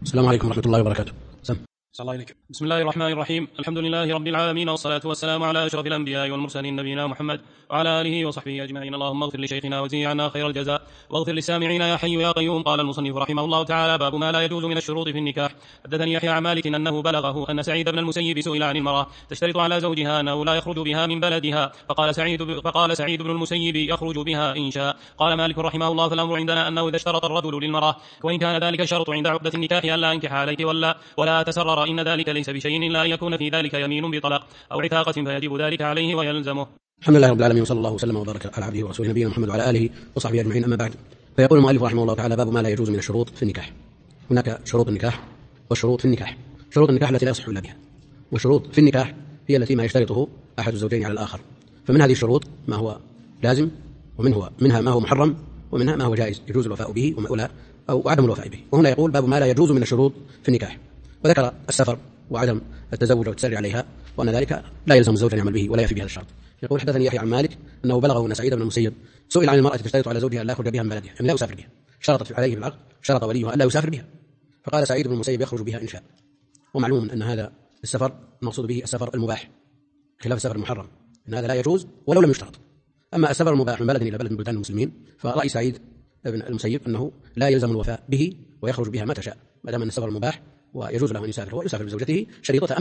السلام عليكم ورحمة الله وبركاته. صلى الله عليك. بسم الله الرحمن الرحيم. الحمد لله رب العالمين، والصلاة والسلام على أشرف الأنبياء والمرسلين نبينا محمد وعلى آله وصحبه أجمعين. اللهم اغفر لشيخنا وزي عنا خير الجزاء، واغفر للسامعين يا حي يا قيوم. قال المصنف رحمه الله تعالى: باب ما لا يجوز من الشروط في النكاح. حدثني يحيى عن مالك أنه بلغه أن سعيد بن المسيب سئل عن المرأة تشترط على زوجها أنه لا يخرج بها من بلدها، فقال سعيد بن المسيب: يخرج بها إن شاء. قال مالك رحمه الله: فالأمر عندنا أنه إذا اشترط الرجل للمرأة وإن كان ذلك الشرط عند عقدة النكاح ألا أنكح عليك ولا تسرر، إن ذلك ليس بشيء إلا أن يكون في ذلك يمين بطلاق أو عتاقة فيجب ذلك عليه ويلزمه. الحمد لله رب العالمين، وصلى الله وسلم وبارك على عبده ورسوله نبينا محمد وعلى آله وصحبه أجمعين. أما بعد، فيقول المؤلف رحمه الله تعالى: باب ما لا يجوز من الشروط في النكاح. هناك شروط النكاح والشروط في النكاح. شروط النكاح التي لا يصح إلا بها، والشروط في النكاح هي التي ما يشترطه أحد الزوجين على الآخر. فمن هذه الشروط ما هو لازم، ومنها ما هو محرم، ومنها ما هو جائز يجوز الوفاء به أو عدم الوفاء به. وهنا يقول: باب ما لا يجوز من الشروط في النكاح. وذكر السفر وعدم التزوج والتسري عليها، وأن ذلك لا يلزم الزوج أن يعمل به ولا يفي بهذا الشرط. يقول: حدثني يحيى عن مالك أنه بلغه أن سعيد بن المسيب سئل عن المرأة تشترط على زوجها أن لا يخرج بها من بلدها، يعني لا يسافر بها، شرطت عليه بالعقد، شرط وليها أن لا يسافر بها، فقال سعيد بن المسيب: يخرج بها إن شاء. ومعلوم أن هذا السفر المقصود به السفر المباح خلاف السفر المحرم، أن هذا لا يجوز ولو لم يشترط. أما السفر المباح من بلد إلى بلد من بلدان المسلمين، فرأي سعيد بن المسيب أنه لا يلزم الوفاء به ويخرج بها متى شاء، ما دام أن السفر مباح ويجوز له أن يسافر، هو يسافر بزوجته شريطة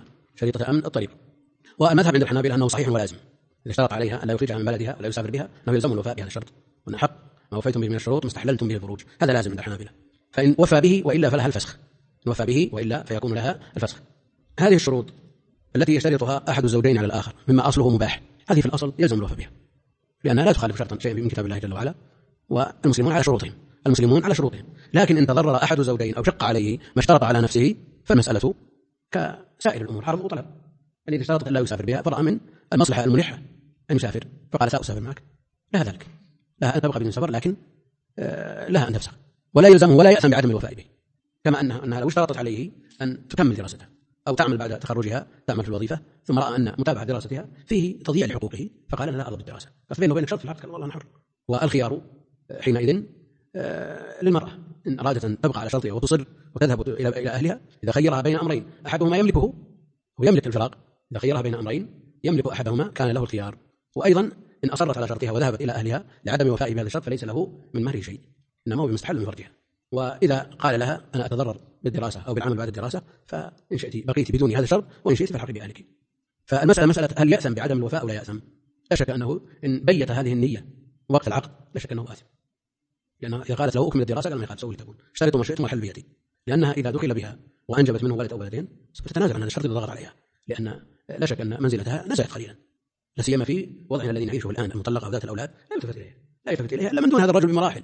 أمن الطريق. والمذهب عند الحنابلة أنه صحيح ولازم، إذا اشترط عليها أن لا يخرجها من بلدها ولا يسافر بها أنه يلزم الوفاء بهذا الشرط، وأن حق ما وفيتم به من الشروط ما استحللتم به الفروج، هذا لازم عند الحنابلة. فإن وفى به وإلا فلها الفسخ، إن وفى به وإلا فيكون لها الفسخ. هذه الشروط التي يشترطها أحد الزوجين على الآخر مما أصله مباح، هذه في الأصل يلزم الوفاء بها، لأنها لا تخالف شرطا شيئا من كتاب الله جل وعلا، والمسلمون على شروطهم. لكن إن تضرر أحد الزوجين أو شق عليه ما اشترط على نفسه فالمسألة كسائر الأمور، حرب وطلب. الذي اشترط أن لا يسافر بها فرأى من المصلحة الملحة أن يسافر، فقال: سأسافر معك، لها ذلك، لها أن تبقى بدون سفر، لكن لها أن تفسخ، ولا يلزمه ولا يأثم بعدم الوفاء به. كما أنها لو اشترطت عليه أن تكمل دراستها أو تعمل بعد تخرجها، تعمل في الوظيفة، ثم رأى أن متابعة دراستها فيه تضييع لحقوقه، فقال: أنا لا أرضى بالدراسة، فبينه وبينك شرط في العقد، قال: والله أنا حر. والخيار حينئذ للمرأة إن أرادت أن تبقى على شرطها وتصر وتذهب إلى أهلها، إذا خيرها بين أمرين أحدهما يملكه ويملك الفراق، إذا خيرها بين أمرين يملك أحدهما كان له الخيار. وأيضا إن أصرت على شرطها وذهبت إلى أهلها لعدم وفائه بهذا الشرط فليس له من مهره شيء، إنما هو بمستحل من فرجها. وإذا قال لها: أنا أتضرر بالدراسة أو بالعمل بعد الدراسة، فإن شئت بقيت بدون هذا الشرط، وإن شئت فالحق بأهلك. فالمسألة مسألة هل يأثم بعدم الوفاء أو لا يأثم؟ لا شك أنه إن بيت هذه النية وقت العقد لا شك أنه آثم، لأنها إذا قالت له: أكمل الدراسة، قال: ما يخالف، سوي تكون، اشترطوا ما شئتم والحل بيدي. لأنها إذا دخل بها وأنجبت منه ولد أو ولدين ستتنازل عن هذا الشرط إذا ضغط عليها، لأن لا شك أن منزلتها نزلت قليلا، لا سيما في وضعنا الذي نعيشه الآن، المطلقة وذات الأولاد لا يلتفت إليها إلا من دون هذا الرجل بمراحل.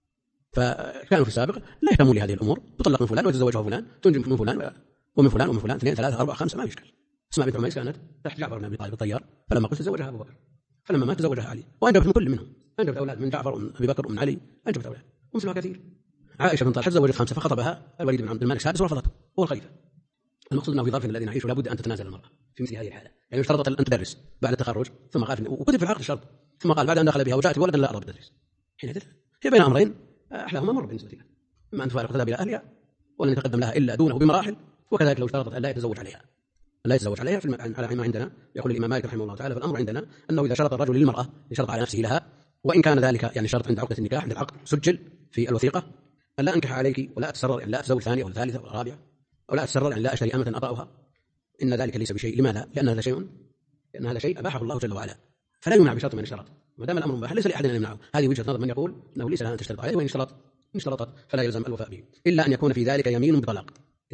فكانوا في السابق لا يهتموا لهذه الأمور، تطلق من فلان ويتزوجه فلان، تنجب من فلان ومن فلان ومن فلان، 2 3 4 5 ما يشكل. أسماء بنت عميس كانت تحت جعفر بن أبي طالب الطيار، فلما قلت تزوجها أبو بكر، فلما مات تزوجها علي، وأنجبت من كل منهم، أنجبت أولاد من جعفر ومن أبي بكر ومن علي، أنجبت أولاد ومثلها كثير. عائشة بن طلحة تزوجت 5 فخطبها الوليد بن عبد الملك السادس ورفضته، هو الخليفة. المقصود أنه في ظرفنا الذي نعيشه لابد أن تتنازل المرأة في مثل هذه الحالة، يعني اشترطت أن تدرس بعد التخرج، ثم قال وكتب في العقد الشرط، ثم قال بعد أن دخل بها وجاءت بولد لا أرى بالتدريس، حينئذ هي بين أمرين أحلاهما مر بالنسبة لها، إما أن تفارق تذهب إلى أهلها ولن يتقدم لها إلا دونه بمراحل، وكذلك لو اشترطت أن لا يتزوج عليها على ما عندنا. يقول الإمام مالك رحمه الله تعالى: فالأمر عندنا أنه إذا شرط الرجل للمرأة يشرط على نفسه لها، وإن كان ذلك يعني شرط عند عقدة النكاح، عند العقد سجل في الوثيقة أن لا أنكح عليك ولا أتسرر، يعني لا أتزوج ثانية ولا ثالثة ولا رابعة، أو لا أتسرر يعني لا أشتري أمة أطأها، إن ذلك ليس بشيء. لماذا؟ لأن هذا شيء أباحه الله جل وعلا، فلا يمنع بشرط من الشرط، ما دام الأمر مباح ليس لأحد أن يمنعه. هذه وجهة نظر من يقول أنه ليس لها أن تشترط عليه، وإن اشترطت فلا يلزم الوفاء به، إلا أن يكون في ذلك يمين بطلاق،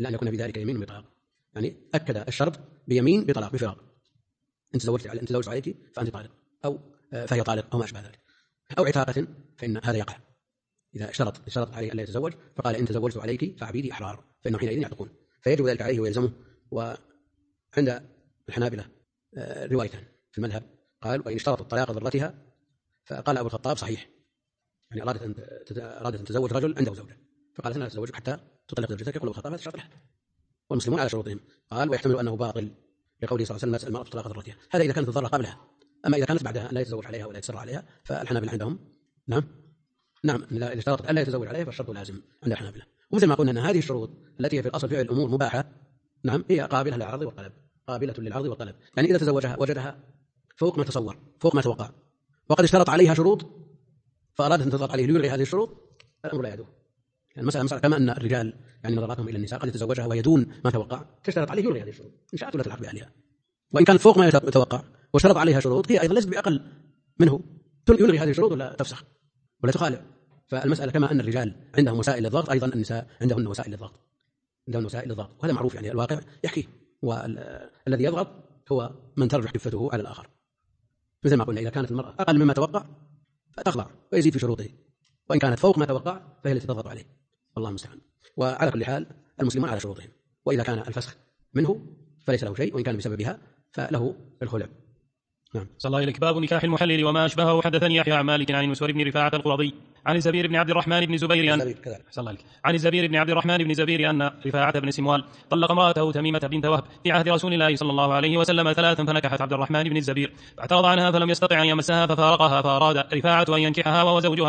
يعني أكد الشرط بيمين بطلاق بفراق، إن تزوجت عليك فأنت طالق، أو فهي طالق أو ما أشبه ذلك، أو عتاقة، فإن هذا يقع إذا اشترط عليه أن لا يتزوج، فقال: إن تزوجت عليك فعبيدي أحرار، فإنه حينئذ يعتقون، فيجب ذلك عليه ويلزمه. وعند الحنابلة روايتان في المذهب، قال: وإن اشترطوا الطلاق ضرتها، فقال أبو الخطاب: صحيح، يعني أرادت أن تتزوج رجل عنده زوجة، فقالت: أنا أتزوجك حتى تطلق زوجتك، يقول أبو الخطاب: هذا شرط لها، والمسلمون على شروطهم. قال: ويحتمل أنه باطل لقوله صلى الله عليه وسلم: المرأة طلاق ضرتها، هذا إذا كانت الضرة قبلها. أما إذا كانت بعدها لا يتزوج عليها ولا يتسرع عليها، فالحنابلة عندهم نعم إذا اشترطت ألا يتزوج عليها فالشرط لازم عند الحنابلة. ومثل ما قلنا أن هذه الشروط التي هي في الأصل فعل الأمور مباحة، نعم، هي قابلة للعرض والطلب، قابلة للعرض والطلب. يعني إذا تزوجها وجدها فوق ما تصور، فوق ما توقع، وقد اشترط عليها شروط فأرادت أن تضغط عليه ليلغي هذه الشروط، الأمر لا يدور. يعني المسألة كما أن الرجال يعني نظراتهم إلى النساء قد يتزوجها وهي دون ما توقع، تشترط عليه يلغي هذه الشروط إن شاءت ولا تلحق بأهلها. وإن كانت فوق ما يتوقع واشترط عليها شروط هي أيضا ليست بأقل منه، يلغي هذه الشروط ولا تفسخ ولا تخالع. فالمسألة كما أن الرجال عندهم وسائل للضغط، أيضا النساء عندهن وسائل للضغط، عندهن وسائل للضغط، وهذا معروف يعني الواقع يحكي. والذي يضغط هو من ترجح كفته على الآخر. مثل ما قلنا إذا كانت المرأة أقل مما توقع فتخضع ويزيد في شروطه، وإن كانت فوق ما توقع فهي التي تضغط عليه، والله المستعان. وعلى كل حال المسلمون على شروطهم، وإذا كان الفسخ منه فليس له شيء، وإن كان بسببها فله الخلع. نعم. صلى الله عليك. باب نكاح المحلل وما أشبهه. حدثني يحيى عن مالك عن المسور بن رفاعة القرظي عن الزبير بن عبد الرحمن بن زبير عن الزبير بن عبد الرحمن بن زبير أن رفاعة بن سموال طلق امرأته تميمة بنت وهب في عهد رسول الله صلى الله عليه وسلم 3 فنكحت عبد الرحمن بن الزبير فاعترض عنها فلم يستطع أن يمسها ففارقها، فأراد رفاعة أن ينكحها وهو زوجها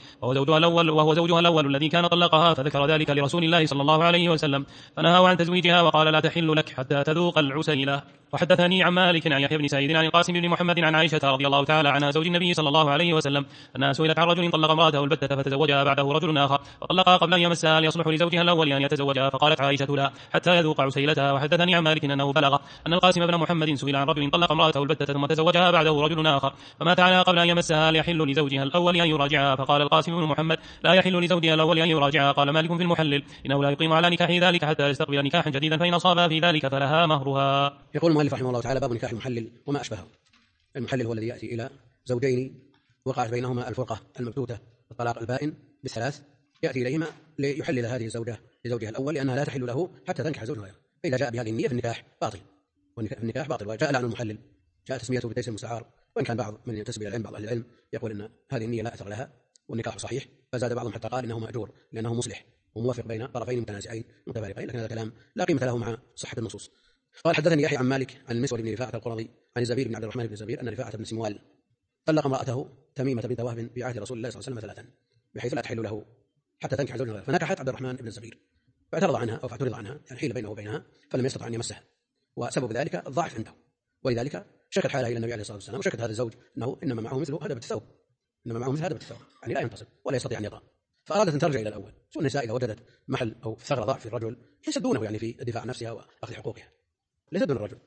الأول الذي كان طلقها، فذكر ذلك لرسول الله صلى الله عليه وسلم فنهاه عن تزويجها وقال لا تحل لك حتى تذوق العسيلة. وحدثني عن مالك عن يحيى بن سعيد عن القاسم بن محمد عن عائشة رضي الله تعالى عنها زوج النبي صلى الله عليه وسلم أنها سئلت عن رجل طلق امرأته البتة فتزوجها بعده رجل آخر فطلقها قبل أن يمسها ليصلح لزوجها الأول أن يتزوجها، فقالت عائشة لا حتى يذوق عسيلتها. وحدثني عن مالك أنه بلغ أن القاسم بن محمد سئل عن رجل طلق امرأته البتة ثم تزوجها بعده رجل آخر فمات عنها قبل أن يمسها ليحل لزوجها الأول أن يراجعها، فقال القاسم بن محمد لا يحل لزوجها الأول أن يراجعها. قال مالك في المحلل إنه لا يقيم على نكاح ذلك حتى يستقبل نكاحا جديدا، فإن أصاب في ذلك فلها مهرها. يقول المؤلف رحمه الله تعالى باب نكاح المحلل وما أشبهه. المحلل هو الذي يأتي إلى زوجين وقعت بينهما الفرقة المبتوتة الطلاق البائن بالثلاث، يأتي إليهما ليحلل هذه الزوجة لزوجها الأول لأنها لا تحل له حتى تنكح زوجها غيره، فإذا جاء بهذه النية فالنكاح باطل، والنكاح باطل. وجاء لعن المحلل جاء تسميته بتيسير المستعار، وإن كان بعض من ينتسب إلى العلم بعض أهل العلم يقول أن هذه النية لا أثر لها والنكاح صحيح، فزاد بعضهم حتى قال إنه مأجور لأنه مصلح وموافق بين طرفين متنازعين متفارقين، لكن هذا الكلام لا قيمة له مع صحة النصوص. قال حدثني يحيى عن مالك عن المسور بن رفاعة القرظي عن الزبير بن عبد الرحمن بن زبير أن رفاعة بن سموال طلق امرأته تميمة بنت وهب في عهد رسول الله صلى الله عليه وسلم 3 بحيث لا تحل له حتى تنكح زوجها غيره، فنكحت عبد الرحمن بن الزبير فاعترض عنها أو فاعترض عنها يعني حيل بينه وبينها فلم يستطع أن يمسها، وسبب ذلك الضعف عنده، ولذلك شكت حالها إلى النبي عليه الصلاة والسلام، وشكت هذا الزوج أنه إنما معه مثل هدبة الثوب، يعني لا ينتصب ولا يستطيع أن يطأ، فأرادت أن ترجع إلى الأول. سوء النساء إذا وجدت محل أو ثغرة ضعف في الرجل يسدونه يعني في الدفاع عن نفسها وأخذ حقوقها، ليس دون الرجل.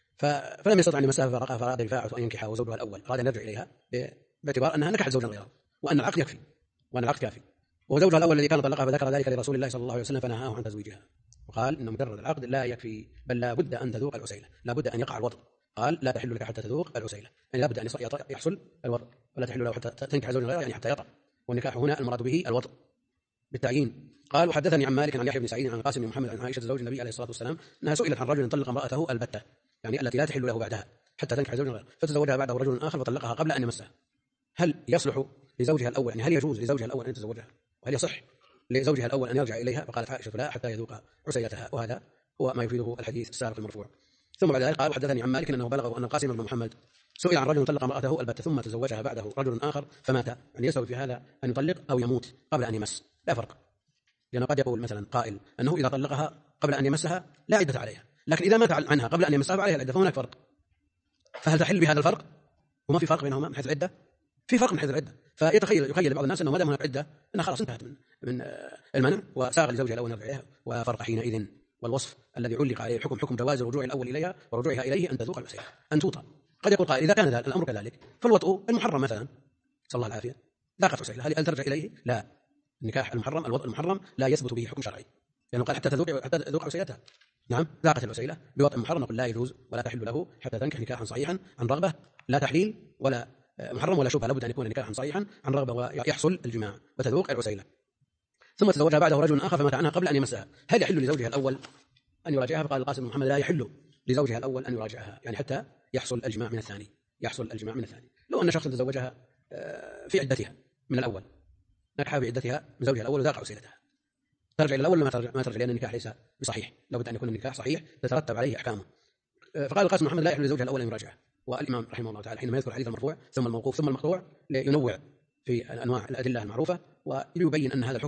فلم يستطع أن يمسها ففارقها، فأراد رفاعة أن ينكحها وزوجها الأول أراد أن يرجع إليها باعتبار أنها نكحت زوجا غيره وأن العقد يكفي وأن العقد كافي، وزوجها الأول الذي كان طلقها فذكر ذلك لرسول الله صلى الله عليه وسلم فنهاه عن تزويجها وقال إن مجرد العقد لا يكفي بل لا بد أن تذوق العسيلة، لا بد أن يقع الوطء، قال لا تحل لك حتى تذوق العسيلة، يعني لا بد أن يحصل الوطء، ولا تحل له حتى تنكح زوجا غيره يعني حتى يطأ، والنكاح هنا المراد به الوطء بالتعيين. قال وحدثني عن مالك عن يحيى بن سعيد عن القاسم بن محمد عن عائشة زوج النبي عليه الصلاة والسلام أنها سئلت عن رجل طلق امرأته البتة يعني التي لا تحل له بعدها حتى تنكح زوجا غيره فتزوجها بعده رجل آخر فطلقها قبل أن يمسها، هل يصلح لزوجها الأول يعني هل يجوز لزوجها الأول أن يتزوجها وهل يصح لزوجها الأول أن يرجع إليها؟ فقالت عائشة لا حتى يذوق عسيلتها، وهذا هو ما يفيده الحديث السابق المرفوع. ثم بعد ذلك قال وحدثني عن مالك أنه بلغه أن القاسم بن محمد سئل عن رجل طلق امرأته البتة ثم تزوجها بعده رجل آخر فمات، يعني يستوي في هذا أن يطلق أو يموت قبل أن يمس، لا فرق، لأنه قد يقول مثلا قائل أنه إذا طلقها قبل أن يمسها لا عدة عليها، لكن إذا مات عنها قبل أن يمسها فعليها العدة، فهناك فرق، فهل تحل بهذا الفرق؟ وما في فرق بينهما من حيث العدة؟ في فرق من حيث العدة، يخيل بعض الناس أنه ما دام هناك عدة أنها خلاص انتهت من المنع وساغ لزوجها الأول يرجع إليها، وفرق حينئذ والوصف الذي علق عليه حكم جواز الرجوع الأول إليها ورجوعها إليه أن تذوق العسيلة أن توطأ. قد يقول قائل إذا كان الأمر كذلك فالوطء المحرم مثلا صلى الله العافية ذاقت عسيلة هل ترجع إليه؟ لا، النكاح المحرم الوطء المحرم لا يثبت به حكم شرعي، لأنه قال حتى تذوق عسيلتها، نعم ذاقت العسيلة بوطء محرم نقول لا يجوز ولا تحل له حتى تنكح نكاحا صحيحا عن رغبة، لا تحليل ولا محرم ولا شبهة، لابد أن يكون نكاحا صحيحا عن رغبة ويحصل الجماع وتذوق العسيلة. ثم تزوجها بعده رجل آخر فمات عنها قبل أن يمسها، هل يحل لزوجها الأول أن يراجعها؟ فقال القاسم بن محمد لا يحل لزوجها الأول أن يراجعها يعني حتى يحصل الجماع من الثاني، لو أن شخص تزوجها في عدتها من الأول نكحها في عدتها من زوجها الأول وذاق عسيلتها ترجع إلى الأول ما ترجع لأن النكاح ليس بصحيح، لابد أن يكون النكاح صحيح تترتب عليه أحكامه. فقال القاسم بن محمد لا يحل لزوجها الأول أن يراجعها. والإمام رحمه الله تعالى حينما يذكر الحديث المرفوع ثم الموقوف ثم المقطوع لينوع في أنواع الأدلة المعروفة ويبين أن هذا الحكم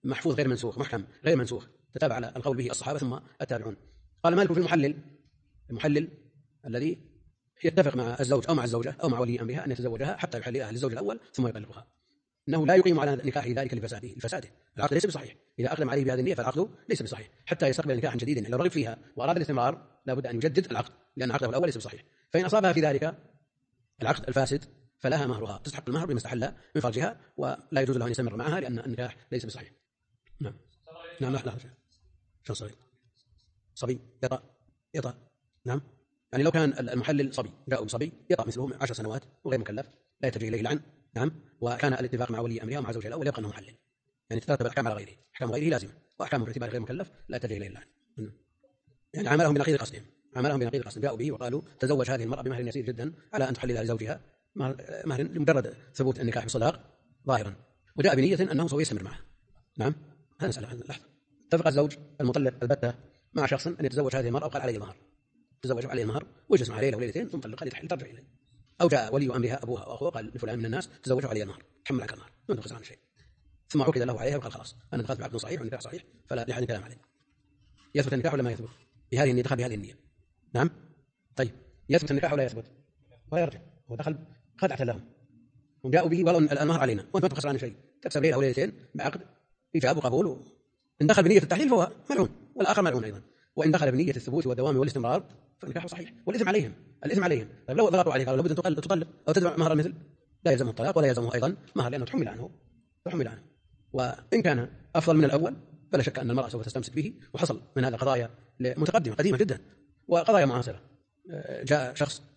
محفوظ غير منسوخ، محكم غير منسوخ، تتابع على القول به الصحابة ثم التابعون. قال مالك في المحلل الذي يتفق مع الزوج أو مع الزوجة أو مع ولي أمرها أن يتزوجها حتى يحللها للزوج الأول ثم يطلقها، إنه لا يقيم على نكاح ذلك لفساده، العقد ليس بصحيح. إذا أقدم عليه بهذه النية فالعقد ليس بصحيح حتى يستقبل نكاحا جديدا. لو رغب فيها وأراد الاستمرار لابد أن يجدد العقد، لأن عقده الأول ليس بصحيح. فإن أصابها في ذلك العقد الفاسد فلها مهرها، تستحق المهر بما استحل من فرجها، ولا يجوز له أن يستمر معها لأن النكاح ليس بصحيح. نعم لا شو صبي يطأ نعم، يعني لو كان المحلل صبي جاءوا بصبي يطأ مثله 10 سنوات وغير مكلف لا يتجه إليه لعن، نعم، وكان الاتفاق مع ولي أمرها ومع زوجها الأول يبقى أنه محلل، يعني تترتب الأحكام على غيره، أحكام غيره لازمة، وأحكامه باعتبار غير مكلف لا يتجه إليه لعن. يعني عملهم بنقيض قصدهم، جاءوا به وقالوا تزوج هذه المرأة بمهر يسير جدا على أن تحللها لزوجها، مهر لمجرد ثبوت النكاح بصداق ظاهرا، وجاء بنية أنه سوف يستمر معها. نعم، هذا مسألة. لحظة، اتفق الزوج المطلق البتة مع شخص أن يتزوج هذه المرأة وقال عليه المهر، تزوج عليه المهر وجلس معها ليلة وليلتين ثم طلقها لتحل ترجع إليه، أو جاء ولي أمرها أبوها وأخوها قال لفلان من الناس تزوجوا عليه المهر، تحمل عنك المهر ما تخسر عن شيء، ثم عقد له عليها وقال خلاص أنا دخلت بعقد صحيح والنكاح صحيح فلا يحل كلام عليه. يثبت النكاح ولا ما يثبت بهذه النية؟ دخل بهذه النية. نعم، طيب يثبت النكاح ولا يثبت؟ ويرجع ودخل خدعة لهم وجاءوا به ولو المهر علينا وأنت ما تخسر عن شيء، تكسب ليلة أو ليلتين بعقد إيجاب وقبول. إن دخل بنية التحليل فهو ملعون والآخر ملعون أيضا، وإن دخل بنية الثبوت والدوام والاستمرار فالنكاح صحيح والإثم عليهم. طيب لو ضغطوا عليه قالوا لابد أن تطلق أو تدفع مهر المثل لا يلزمه الطلاق ولا يلزمه أيضا مهر لأنه تحمل عنه. وإن كان أفضل من الأول فلا شك أن المرأة سوف تستمسك به. وحصل من هذا قضايا متقدمة قديمة جدا وقضايا معاصرة. جاء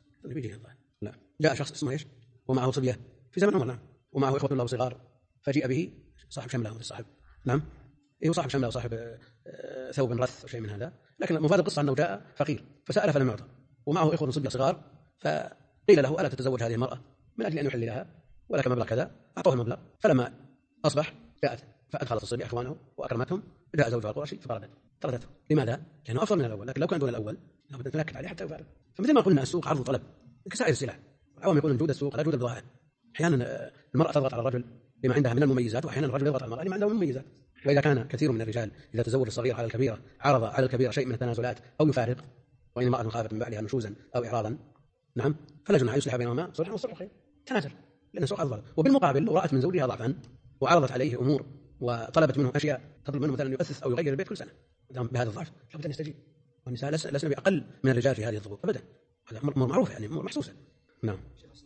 شخص اسمه إيش ومعه صبية في زمن عمر، نعم، ومعه إخوة له صغار، فجيء به صاحب شملة صاحب، نعم، صاحب شملة وصاحب ثوب رث وشيء من هذا، لكن مفاد القصة أنه جاء فقير فسأل فلم يعطى، ومعه إخوة صبية صغار، فقيل له ألا تتزوج هذه المرأة من أجل أن يحللها ولك مبلغ كذا، أعطوه المبلغ. فلما أصبح جاءت فأدخلت الصبية إخوانه وأكرمتهم، جاء زوجها القرشي فطردته. لماذا؟ لأنه أفضل من الأول، لكن لو كان دون الأول لابد أن تنكد عليه حتى يفارق. فمثل ما قلنا السوق عرض وطلب كسائر السلع، عوام يكون وجود السوق لا وجود البضاعة. أحيانا المرأة تضغط على الرجل لما عندها من المميزات، وأحيانا الرجل يضغط على المرأة لما عندها من المميزات. وإذا كان كثير من الرجال إذا تزوج الصغير على الكبيرة عرض على الكبيرة شيء من التنازلات أو يفارق، وإن امرأة خافت من بعدها نشوزا أو إعراضا، نعم، فلا جناح يصلح بينهما صلحا والصلح خير، تنازل لأن السوق أفضل. وبالمقابل لو رأت من زوجها ضعفا وعرضت عليه أمور وطلبت منه أشياء، تطلب منه مثلا يؤسس أو يغير البيت كل سنة بهذا الضعف، لابد أن يستجيب. والنساء لسنا بأقل من الرجال في هذه الضغوط أبدا، هذا أمر معروف يعني أمور محسوسة. نعم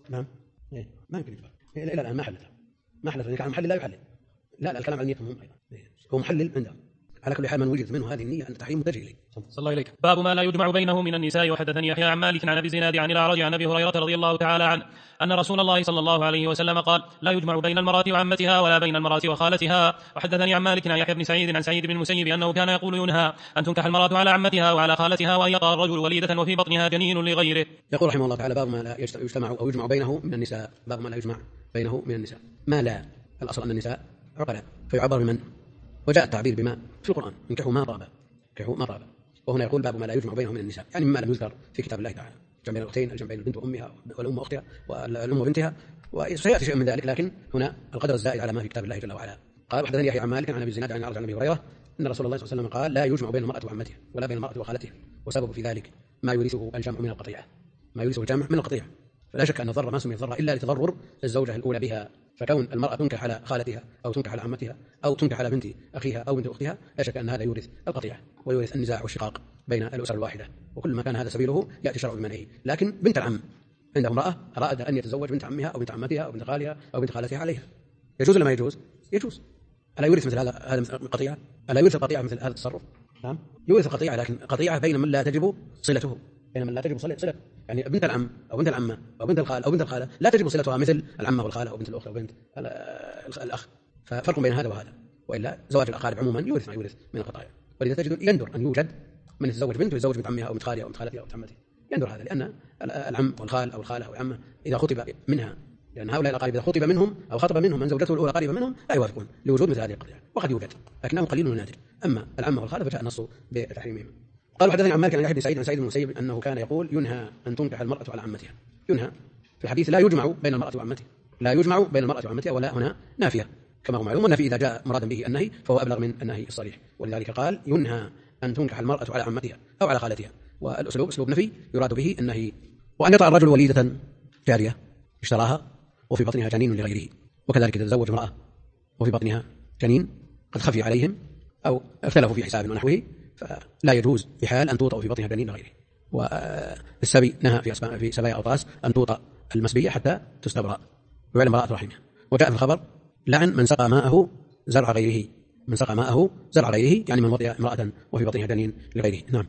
ما يمكن يجبر إلى الآن ما حلت النكاح محلل لا يحلل، لا الكلام عن نيتهم هم أيضا هو محلل عندهم. على كل حال من وجد منه هذه النية أن التحريم متجه إليه. صلى الله عليك. باب ما لا يجمع بينه من النساء. وحدثني يحيى عن مالك عن أبي الزناد عن الأعرج عن أبي هريرة رضي الله تعالى عنه أن رسول الله صلى الله عليه وسلم قال لا يجمع بين المرأة وعمتها ولا بين المرأة وخالتها. وحدثني عن مالك عن يحيى بن سعيد عن سعيد بن المسيب أنه كان يقول ينهى أن تنكح المرأة على عمتها وعلى خالتها وأن يقع الرجل وليدة وفي بطنها جنين لغيره. يقول رحمه الله تعالى باب ما لا يجتمع أو يجمع بينه من النساء. باب ما لا يجمع بينه من النساء. ما لا الأصل أن النساء عقلاء فيعبر بمن، وجاء التعبير بما في القرآن انكحوا ما طاب، وهنا يقول باب ما لا يجمع بينه من النساء، يعني مما لم يذكر في كتاب الله تعالى، الجمع بين الأختين، الجمع بين البنت وأمها والأم وأختها والأم وبنتها، وسيأتي شيء من ذلك، لكن هنا القدر الزائد على ما في كتاب الله جل وعلا. قال وحدثني يحيى عن مالك عن أبي الزناد عن الأعرج عن أبي هريرة أن رسول الله صلى الله عليه وسلم قال لا يجمع بين المرأة وعمتها ولا بين المرأة وخالتها، وسبب في ذلك ما يورثه الجمع من القطيعة، فلا شك أن الضر ما سمي ضرا إلا لتضرر الزوجة الأولى بها، فكون المرأة تنكح على خالتها أو تنكح على عمتها أو تنكح على بنت أخيها أو بنت أختها لا شك أن هذا يورث القطيعة ويورث النزاع والشقاق بين الأسر الواحدة، وكل ما كان هذا سبيله يأتي شرع بمنعه. لكن بنت العم عند امرأة أراد أن يتزوج بنت عمها أو بنت عمتها أو بنت خالها أو بنت خالتها عليها، يجوز ولا ما يجوز؟ يجوز. ألا يورث مثل هذا القطيعة؟ ألا يورث القطيعة مثل هذا التصرف؟ نعم يورث القطيعة، لكن قطيعة بين من لا تجب صلته، يعني بنت العم أو بنت العمة أو بنت الخال أو بنت الخالة لا تجب صلتها مثل العمة والخالة أو بنت الأخت أو بنت الأخ، ففرق بين هذا وهذا. وإلا زواج الأقارب عموما يورث ما يورث من القطايع، ولذا تجد يندر أن يوجد من يتزوج بنت ويتزوج بنت عمها أو بنت خالها أو بنت خالتها أو بنت عمتها، يندر هذا، لأن العم والخال أو الخالة أو العمة إذا خطب منها، لأن هؤلاء الأقارب إذا خطب منهم أو خطب منهم من زوجته الأولى قريبة منهم لا يوافقون لوجود مثل هذه القطيعة، وقد يوجد لكنه قليل ونادر. أما العمة والخالة فجاء النص بتحريمهم. قال حدثني عن مالك عن يحيى بن سعيد عن سعيد بن المسيب أنه كان يقول ينهى أن تنكح المرأة على عمتها. ينهى في الحديث لا يجمع بين المرأة وعمتها، لا يجمع بين المرأة وعمتها، ولا هنا نافية كما هو معلوم، والنفي إذا جاء مرادا به النهي فهو أبلغ من النهي الصريح، ولذلك قال ينهى أن تنكح المرأة على عمتها أو على خالتها، والأسلوب أسلوب نفي يراد به النهي. وأن يطأ الرجل وليدة جارية اشتراها وفي بطنها جنين لغيره، وكذلك يتزوج امرأة وفي بطنها جنين قد خفي عليهم أو اختلفوا في حساب ونحوه، فلا يجوز بحال أن توطأ في بطنها جنين لغيره. والسبي نهى في سبايا أوطاس أن توطأ المسبية حتى تستبرأ ويعلم براءة رحمها. وجاء في الخبر لعن من سقى ماءه زرع غيره، من سقى ماءه زرع غيره يعني من وطئ امرأة وفي بطنها جنين لغيره. نعم.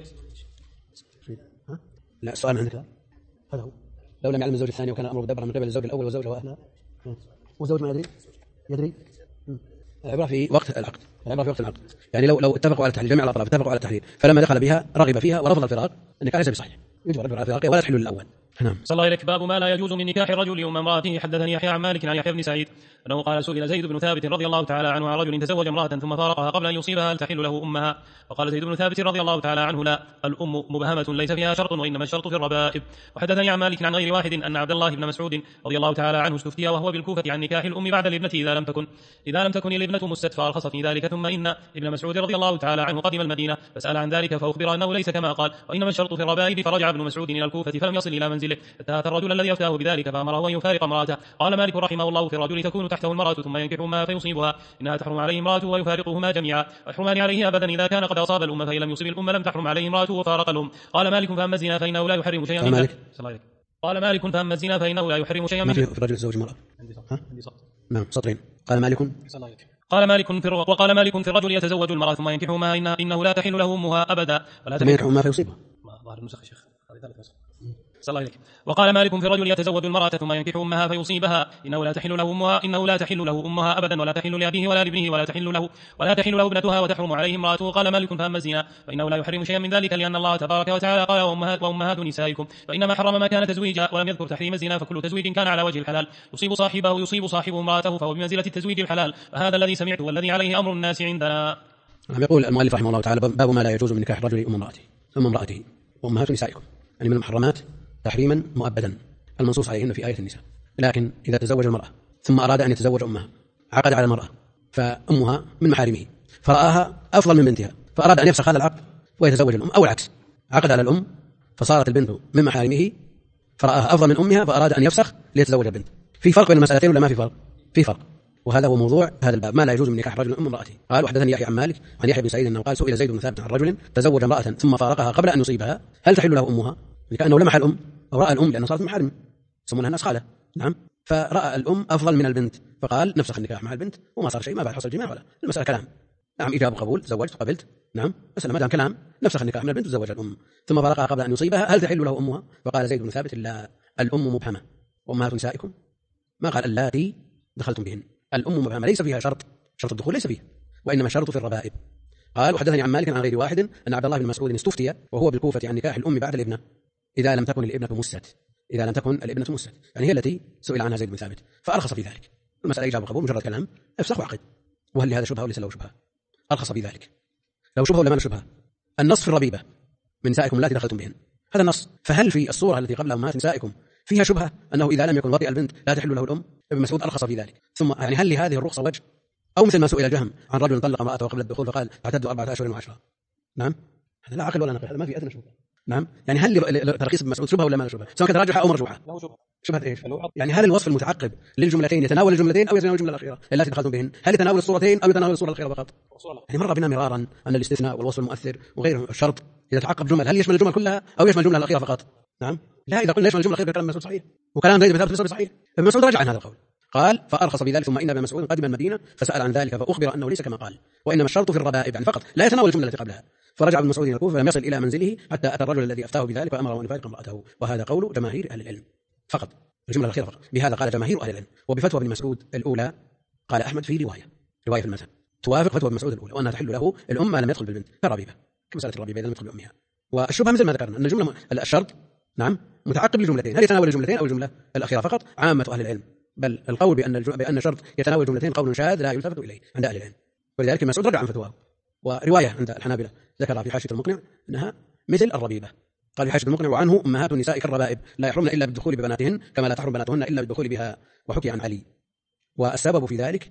لا السؤال عندك هذا هو، لو لم يعلم الزوج الثاني وكان الأمر مدبرا من قبل الزوج الأول والزوجة وأهلها، والزوج ما يدري العبرة في وقت العقد، العبرة في وقت العقد، يعني لو اتفقوا على التحليل، جميع الأطراف اتفقوا على التحليل فلما دخل بها رغب فيها ورفض الفراق، النكاح ليس بصحيح، يجب الرجل على فراقه ولا تحل للأول. نعم. صلى الله عليك. باب ما لا يجوز من نكاح الرجل أم امرأته. حدثني يحيى عن مالك عن يحيى بن سعيد أنه قال سئل زيد بن ثابت رضي الله تعالى عنه عن رجل تزوج امرأة ثم فارقها قبل أن يصيبها هل تحل له أمها؟ فقال زيد بن ثابت رضي الله تعالى عنه لا، الأم مبهمة ليس فيها شرط وإنما الشرط في الربائب. وحدثني عن مالك عن غير واحد أن عبد الله بن مسعود رضي الله تعالى عنه استفتي وهو بالكوفة عن نكاح الأم بعد الابنة إذا لم تكن الابنة مست، فأرخص في ذلك. ثم إن ابن مسعود رضي الله تعالى عنه قدم المدينة فسأل عن ذلك فأخبر أنه ليس كما قال وإنما الشرط في الربائب. فرجع ابن مسعود إلى الكوفة فلم يصل إلى منزله حتى أتى الرجل الذي أفتاه بذلك فأمره أن يفارق امرأته. قال مالك رحمه الله في الرجل تكون تحته المرأة ثم ينكح أمها فيصيبها إنها تحرم عليه امرأته ويفارقهما جميعا، ويحرمان عليه أبدا إذا كان قد أصاب الأم، فإن لم يصب الأم لم تحرم عليه امرأته وفارق الأم. قال مالك فأما الزنا فإنه لا يحرم شيئا من ذلك. قال مالك فأما الزنا فإنه لا يحرم شيئا من ذلك. في الرجل يتزوج امرأة. نعم سطرين. قال مالك وقال مالك في الرجل يتزوج المرأة ثم ينكح أمها إنه لا تحل له أمها أبدا ولا ثم ينكح أمها فيصيبها. ظاهر النسخ شيخ. وقال مالك في الرجل يتزوج المرأة ثم ينكح أمها فيصيبها إنه لا تحل له أمها أبدا ولا تحل لأبيه ولا لابنه ولا تحل له ابنتها وتحرم عليه امرأته. قال مالك فأما الزنا فإنه لا يحرم شيئا من ذلك لأن الله تبارك وتعالى قال وأمهات نسائكم، فإنما حرم ما كان تزويجا ولم يذكر تحريم الزنا، فكل تزويج كان على وجه الحلال يصيب صاحبه امرأته فهو بمنزلة التزويج الحلال، فهذا الذي سمعت والذي عليه أمر الناس عندنا. يقول المؤلف رحمه الله تعالى باب ما لا يجوز من نكاح الرجل أم امرأته وأمهات نسائكم، يعني من المحرمات تحريما مؤبدا المنصوص عليهن في آية النساء. لكن إذا تزوج المرأة ثم أراد أن يتزوج أمها، عقد على المرأة فأمها من محارمه فرآها أفضل من بنتها فأراد أن يفسخ هذا العقد ويتزوج الأم، أو العكس، عقد على الأم فصارت البنت من محارمه فرآها أفضل من أمها فأراد أن يفسخ ليتزوج البنت. في فرق بين المسألتين ولا ما في فرق؟ في فرق، وهذا هو موضوع هذا الباب ما لا يجوز من نكاح رجل أم امرأته. قال وحدثني يحيى عن مالك عن يحيى بن سعيد أنه قال سئل زيد بن ثابت عن رجل تزوج امرأة ثم فارقها قبل أن يصيبها هل تحل له أمها؟ كأنه لمح الأم أو رأى الأم لأنها صارت محارم يسمونها الناس خالة. نعم. فرأى الأم أفضل من البنت فقال نفسخ النكاح مع البنت وما صار شيء، ما بعد حصل جماع ولا المسألة كلام. نعم إجابة قبول، زوجت قبلت، نعم بس ما دام كلام نفسخ النكاح من البنت وتزوج الأم. ثم فارقها قبل أن يصيبها هل تحل له أمها؟ فقال زيد بن ثابت لا، الأم مبهمة وأمهات نسائكم، ما قال اللاتي دخلتم بهن، الأم مبهمة ليس فيها شرط الدخول ليس فيه، وإنما الشرط في الربائب. قال وحدثني عن مالك عن غير واحد أن عبد الله بن مسعود استفتي وهو بالكوفة عن نكاح الأم بعد الابنة إذا لم تكن الابنة مست، يعني هي التي سئل عنها زيد بن ثابت فأرخص في ذلك. المسألة إجابة قبول مجرد كلام افسخ وعقد. وهل لهذا شبهة وليس له شبهة؟ أرخص في ذلك. لو شبهة ولا ما له شبهة؟ النص في الربيبة من نسائكم التي دخلتم بهن هذا النص، فهل في الصورة التي قبل أمهات نسائكم فيها شبهة أنه إذا لم يكن وطئ البنت لا تحل له الأم؟ ابن مسعود أرخص في ذلك. ثم يعني هل لهذه الرخصة وجه؟ أو مثل ما سئل جهم عن رجل طلق امرأته قبل الدخول فقال اعتد 4 أشهر و10. نعم هذا لا عقل ولا نقل، هذا ما في أدنى شبهة. نعم يعني هل ترخيص ابن مسعود شبهة ولا ما له شبهة؟ سواء كانت راجحة أو مرجوحة. شبهة ايش؟ يعني هل الوصف المتعقب للجملتين يتناول الجملتين او يتناول الجمله الاخيره التي دخلتم بهن؟ هل يتناول الصورتين او يتناول الصوره الاخيره فقط؟ يعني مر بنا مرارا ان الاستثناء والوصف المؤثر وغيره الشرط اذا تعقب جمل هل يشمل الجمل كلها او يشمل الجمله الاخيره فقط؟ نعم لا، اذا قلنا يشمل الجمله الاخيره كلام مسعود صحيح وكلام زيد بن ثابت صحيح. ابن مسعود رجع عن هذا القول قال فارخص بذلك. ثم ان ابن مسعود قدم المدينه فسال عن ذلك فاخبر انه ليس كما قال وانما الشرط في الربائب يعني فقط لا يتناول الجمله التي قبلها. فرجع ابن مسعود الى الكوفه فلم يصل الى منزله حتى اتى الرجل الذي افتاه بذلك فامره ان يفارق امراته، وهذا قول جماهير اهل العلم فقط، الجمله الاخيره فقط. بهذا قال جماهير اهل العلم. وبفتوى ابن مسعود الاولى قال احمد في روايه في المذهب توافق فتوى ابن مسعود الاولى وانها تحل له الام ما لم يدخل بالبنت كالربيبه كمساله الربيبه اذا لم يدخل بامها. والشبهه مثل ما ذكرنا ان الجمله الشرط نعم متعقب للجملتين، هل يتناول الجملتين او الجمله الاخيره فقط؟ عامه اهل العلم بل القول بان الشرط يتناول الجملتين قول شاذ لا يلتفت اليه عند اهل العلم، ولذلك ابن مسعود رجع عن فتواه. وروايه عند الحنابلة ذكرها في حاشيه المقنع انها مثل الربيبه، قال في حاشيه المقنع وعنه امهات النساء كالربائب لا يحرمن الا بالدخول ببناتهن كما لا تحرم بناتهن الا بالدخول بها، وحكي عن علي. والسبب في ذلك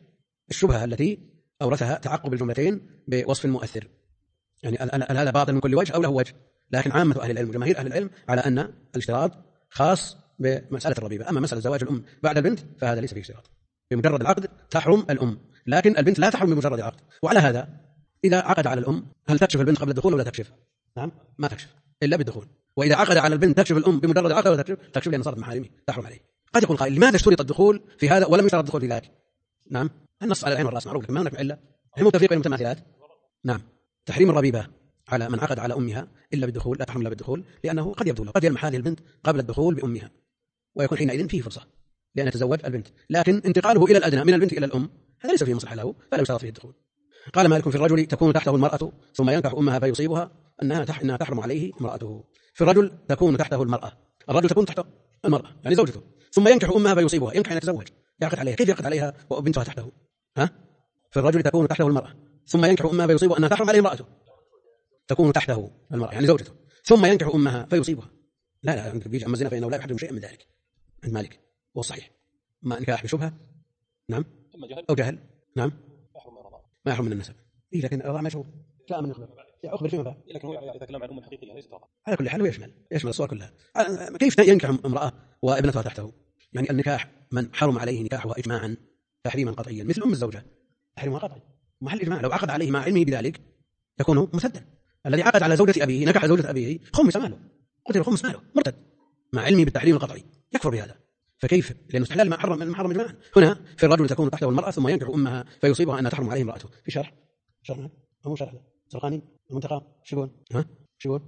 الشبهة التي أورثها تعقب الجملتين بوصف مؤثر، يعني هذا باطل من كل وجه أو له وجه، لكن عامة أهل العلم وجماهير أهل العلم على أن الاشتراط خاص بمسألة الربيبة. أما مسألة زواج الأم بعد البنت فهذا ليس فيه اشتراط، بمجرد العقد تحرم الأم، لكن البنت لا تحرم بمجرد العقد. وعلى هذا إذا عقد على الأم هل تكشف البنت قبل الدخول ولا تكشف؟ نعم، ما تكشف إلا بالدخول. وإذا عقد على البنت تكشف الأم بمجرد العقد ولا تكشف لأن صارت محارمه تحرم عليه. قد يقول قائل لماذا اشترط الدخول في هذا ولم يشترط الدخول في ذاك؟ نعم، النص على العين والرأس معروف، ما هناك علة. هم تفريق بين المتماثلات. نعم، تحريم الربيبة على من عقد على أمها إلا بالدخول، لا تحرم إلا بالدخول، لأنه قد يبدو له قد يلمح هذه البنت قبل الدخول بأمها ويكون حينئذ فيه فرصة لأن يتزوج البنت، لكن انتقاله إلى الأدنى من البنت إلى الأم هذا ليس فيه مصلحة له، فلا يشترط فيه الدخول. قال مالك في الرجل تكون تحته المرأة ثم ينكح أمها فيصيبها أنها تحرم عليه امرأته. في الرجل تكون تحته المرأة، الرجل تكون تحته المرأة يعني زوجته، ثم ينكح أمها فيصيبها، ينكح أن يتزوج، يعقد عليها. كيف يعقد عليها وبنتها تحته؟ في الرجل تكون تحته المرأة ثم ينكح أمها فيصيبها أنها تحرم عليه امرأته، تكون تحته المرأة يعني زوجته، ثم ينكح أمها فيصيبها. لا عندك بيجي أما الزنا فإنه لا يحرم شيئا من ذلك عند مالك، وهو صحيح. ما نكاح بشبهة نعم أو جهل نعم ما يحرم من النسب. إيه لكن الرضاع مشهور لا من يخبر أخبر فيما بعد، لكن هو يتكلم عن أم الحقيقية ليس رضاع. على كل حال ويشمل الصور كلها. كيف ينكح امرأة وابنتها تحته؟ يعني النكاح من حرم عليه نكاحها إجماعا تحريما قطعيا مثل أم الزوجة تحريمها قطعي محل إجماع، لو عقد عليه مع علمه بذلك يكون مرتدا. الذي عقد على زوجة أبيه نكح زوجة أبيه خمس ماله، قتل خمس ماله، مرتد مع علمه بالتحريم القطعي، يكفر بهذا. فكيف؟ لأنه استحلال ما حرم إجماعا. هنا في الرجل تكون تحته المرأة ثم ينكح أمها فيصيبها أن تحرم عليه امرأته. في شرح أو شرح زرقاني المنتقى شو يقول؟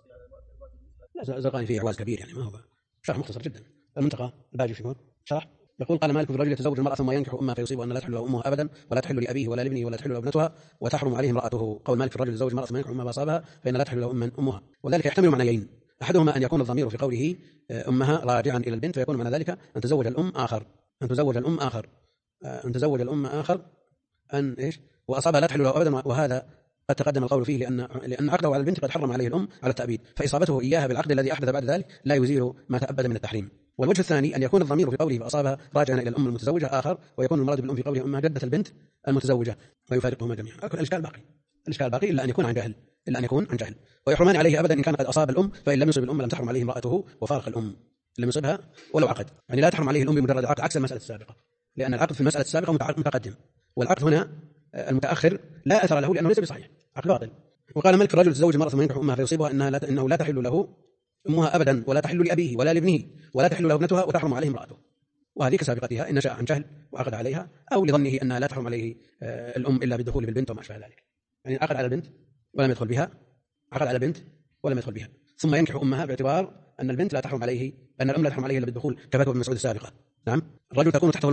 لا زرقاني فيه إعواز كبير يعني ما هو شرح مختصر جدا. المنتقى الباجي شو يقول؟ شرح يقول قال مالك في الرجل يتزوج المرأة ثم ينكح أمها فيصيب أن لا تحل له أمها أبدا ولا تحل لأبيه ولا لابنه ولا تحل له ابنتها وتحرم عليه امرأته. قول مالك في الرجل يتزوج المرأة ثم ينكح أمها فأصابها فإن لا تحل له أمها. وذلك يحتمل معنيين، أحدهما أن يكون الضمير في قوله أمها راجعا إلى البنت فيكون معنى ذلك أن تزوج الأم آخر أن إيش وأصابها لا تحل له أبدا، وهذا قد تقدم القول فيه لأن عقده على البنت قد حرم عليه الأم على التأبيد، فإصابته إياها بالعقد الذي أحدث بعد ذلك لا يزيل ما تأبد من التحريم. والوجه الثاني أن يكون الضمير في قوله فأصابها راجعا إلى الأم المتزوجة آخر، ويكون المراد بالأم في قوله أمها جدة البنت المتزوجة ويفارقهما جميعا. الإشكال باقي إلا أن يكون عن جهل ويحرمان عليه أبدا إن كان قد أصاب الأم، فإن لم يصب الأم لم تحرم عليه امرأته وفارق الأم لم يصبها ولو عقد، يعني لا تحرم عليه الأم بمجرد العقد عكس المسألة السابقة، لأن العقد في المسألة السابقة متقدم والعقد هنا المتأخر لا أثر له لأنه ليس بصحيح، عقد باطل. وقال مالك الرجل تزوج المرأة ثم ينكح أمها فيصيبها إنه لا تحل له أمها أبدا ولا تحل لأبيه ولا لابنه ولا تحل له ابنتها وتحرم عليه امرأته، وهذه كسابقتها إن شاء عن جهل وعقد عليها أو لظنه أنها لا تحرم عليه الأم إلا بالدخول بالبنت وما أشبه ذلك، يعني عقد على البنت ولم يدخل بها، عقد على بنت ولم يدخل بها، ثم ينكح أمها باعتبار أن البنت لا تحرم عليه، أن الأم لا تحرم عليه إلا بالدخول كفتوى ابن مسعود السابقة. نعم، الرجل تكون تحته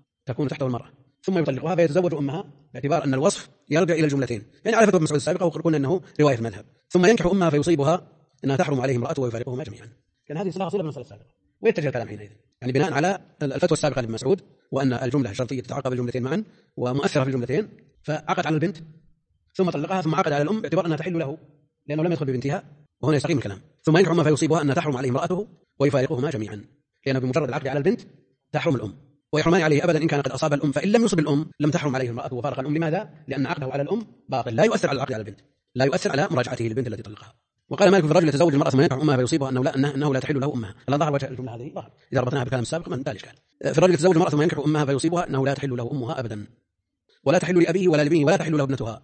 المرأة ثم يطلقها فيتزوج أمها باعتبار أن الوصف يرجع إلى الجملتين، يعني على فتوى ابن مسعود السابقة وقلنا أنه رواية المذهب. ثم ينكح أمها فيصيبها أنها تحرم عليه امرأته ويفارقهما جميعا، كان هذه صلة بالمسألة السابقة ويتجه الكلام حينئذ يعني بناء على الفتوى السابقة لابن مسعود وأن الجملة الشرطية تتعقب الجملتين معا ومؤثرة في الجملتين، فعقد على البنت ثم طلقها ثم عقد على الأم باعتبار أنها تحل له لأنه لم يدخل ببنتها، وهنا يستقيم الكلام. ثم ينكح أمها فيصيبها أنها تحرم عليه امرأته ويفارقهما جميعا، لأنه بمجرد العقد على البنت تحرم الأم، ويحرمان عليه أبدا إن كان قد أصاب الأم، فإن لم يصب الأم لم تحرم عليه امرأته وفارق الأم. لماذا؟ لأن عقده على الأم باطل لا يؤثر على العقد على البنت، لا يؤثر على مراجعته للبنت التي طلقها. وقال مالك في الرجل يتزوج المرأة ثم ينكح أمها فيصيبها أنه لا تحل له أمها. الآن ظهر وجه الجملة هذه ظهر إذا ربطناها بالكلام السابق ما انتهى الإشكال. في الرجل يتزوج المرأة ثم ينكح أمها فيصيبها أنه لا تحل له أمها أبدا ولا تحل لأبيه ولا لابنه ولا تحل له ابنتها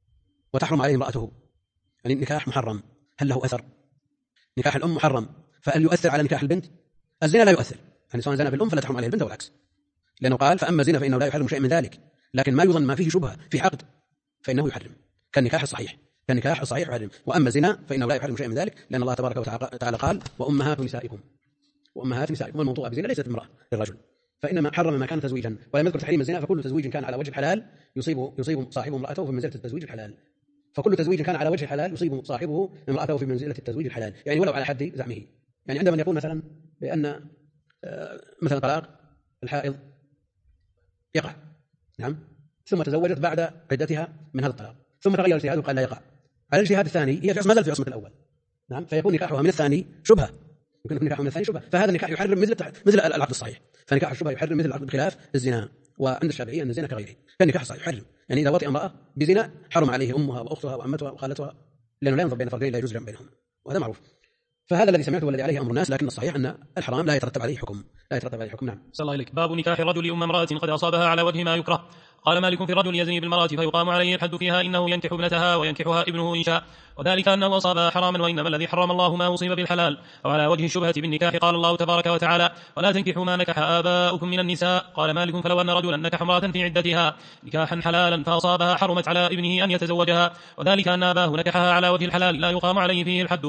وتحرم عليه امرأته، يعني النكاح محرم. هل له أثر؟ نكاح الأم محرم، فهل يؤثر على نكاح البنت؟ الزنا لا يؤثر، يعني سواء زنا في الأم فلا تحرم عليه البنت والعكس، لأنه قال فأما الزنا فإنه لا يحرم شيء من ذلك، لكن ما يظن ما فيه شبهة في عقد فإنه يحرم كالنكاح الصحيح يحرم، وأما الزنا فإنه لا يحرم شيء من ذلك، لأن الله تبارك وتعالى قال وأمهات نسائكم والموضوع بزنا ليست امرأة للرجل، فإنما حرم ما كان تزويجا، ولم يذكر تحريم الزنا، فكل تزويج كان على وجه الحلال يصيب صاحبه امرأته في منزلة التزويج الحلال، فكل تزويج كان على وجه الحلال يصيب صاحبه امرأته في منزلة التزويج الحلال، يعني ولو على حد زعمه. يعني عندما يقول مثلا بأن مثلا طلاق الحائض يقع، نعم، ثم تزوجت بعد عدتها من هذا الطلاق، ثم تغير الاجتهاد وقال لا يقع، على الاجتهاد الثاني هي ما زال في عصمة الأول، نعم، فيكون نكاحها من الثاني شبهة، يمكن نكاحها من الثاني شبهة، فهذا النكاح يحرم مثل العقد الصحيح، فنكاح الشبهة يحرم مثل العقد بخلاف الزنا. وعند الشافعي أن الزنا كغيره كالنكاح الصحيح يحرم، يعني إذا وطئ امرأة بزنا حرم عليه أمها وأختها وعمتها وخالتها، لأنه لا ينظر بين فرجين لا يجوز الجمع بينهم، وهذا معروف. فهذا الذي سمعته والذي عليه أمر الناس، لكن الصحيح أن الحرام لا يترتب عليه حكم، نعم. صلى الله عليك. باب نكاح الرجل امرأة قد أصابها على وجه ما يكره. قال مالك في الرجل يزني بالمرأة فيقام عليه الحد فيها إنه ينكح ابنتها وينكحها ابنه إن شاء، وذلك أنه أصابها حراما، وإنما الذي حرم الله ما أصيب بالحلال. وعلى وجه الشبهة بالنكاح قال الله تبارك وتعالى: ولا تنكحوا ما نكح آباؤكم من النساء. قال مالك فلو أن رجلا نكح امرأة في عدتها نكاحا حلالا فأصابها حرمت على ابنه أن يتزوجها، وذلك أن أباه نكحها على وجه الحلال لا يقام عليه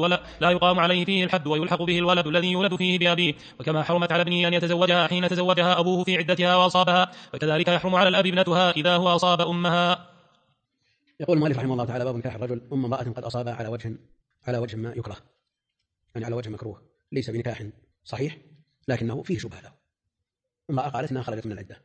فيه الحد ويلحق به الولد الذي يولد فيه بأبيه، وكما حرمت على ابنه أن يتزوجها حين تزوجها أبوه في عدتها وأصابها، فكذلك يحرم على الأب ابنتها إذا هو أصاب أمها. يقول المؤلف رحمه الله تعالى: باب نكاح الرجل امرأة قد أصابها على وجه ما يكره، يعني على وجه مكروه، ليس بنكاح صحيح لكنه فيه شبهة له. امرأة قالت إنها خرجت من العدة،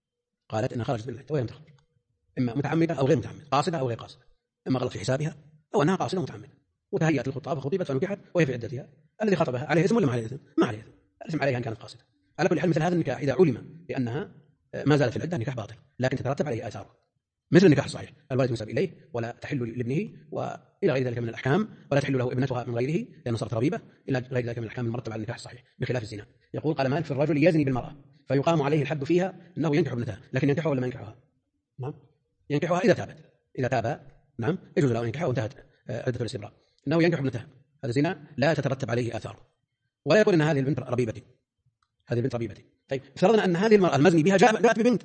ولم تخرج، إما متعمدة أو غير متعمدة، قاصدة أو غير قاصدة، إما غلط في حسابها أو أنها قاصدة متعمدة، وتهيأت الخطاب فخطبت فنكحت وهي في عدتها. الذي خطبها عليه اسم ولا ما عليه اسم؟ ما عليه اسم، الاسم عليها إن كانت قاصدة. على كل حال مثل هذا النكاح إذا علم بأنها ما زالت في العدة نكاح باطل، لكن تترتب عليه آثاره، مثل النكاح الصحيح: الولد ينسب إليه ولا تحل لابنه، وإلى غير ذلك من الأحكام، ولا تحل له ابنتها من غيره لأنه صارت ربيبة، إلى غير ذلك من الأحكام المرتبة على النكاح الصحيح بخلاف الزنا. يقول: قال مالك في الرجل يزني بالمرأة فيقام عليه الحد فيها إنه ينكح ابنتها، لكن ينكحها ولا ما ينكحها؟ نعم، ينكحها إذا تاب نعم يجوز له أن ينكحها وانتهت عدة الاستبراء. إنه ينكح ابنتها، هذا زنا لا تترتب عليه آثاره. ولا يقول إن هذه البنت ربيبة، طيب افترضنا أن هذه المرأة المزني بها جاءت ببنت،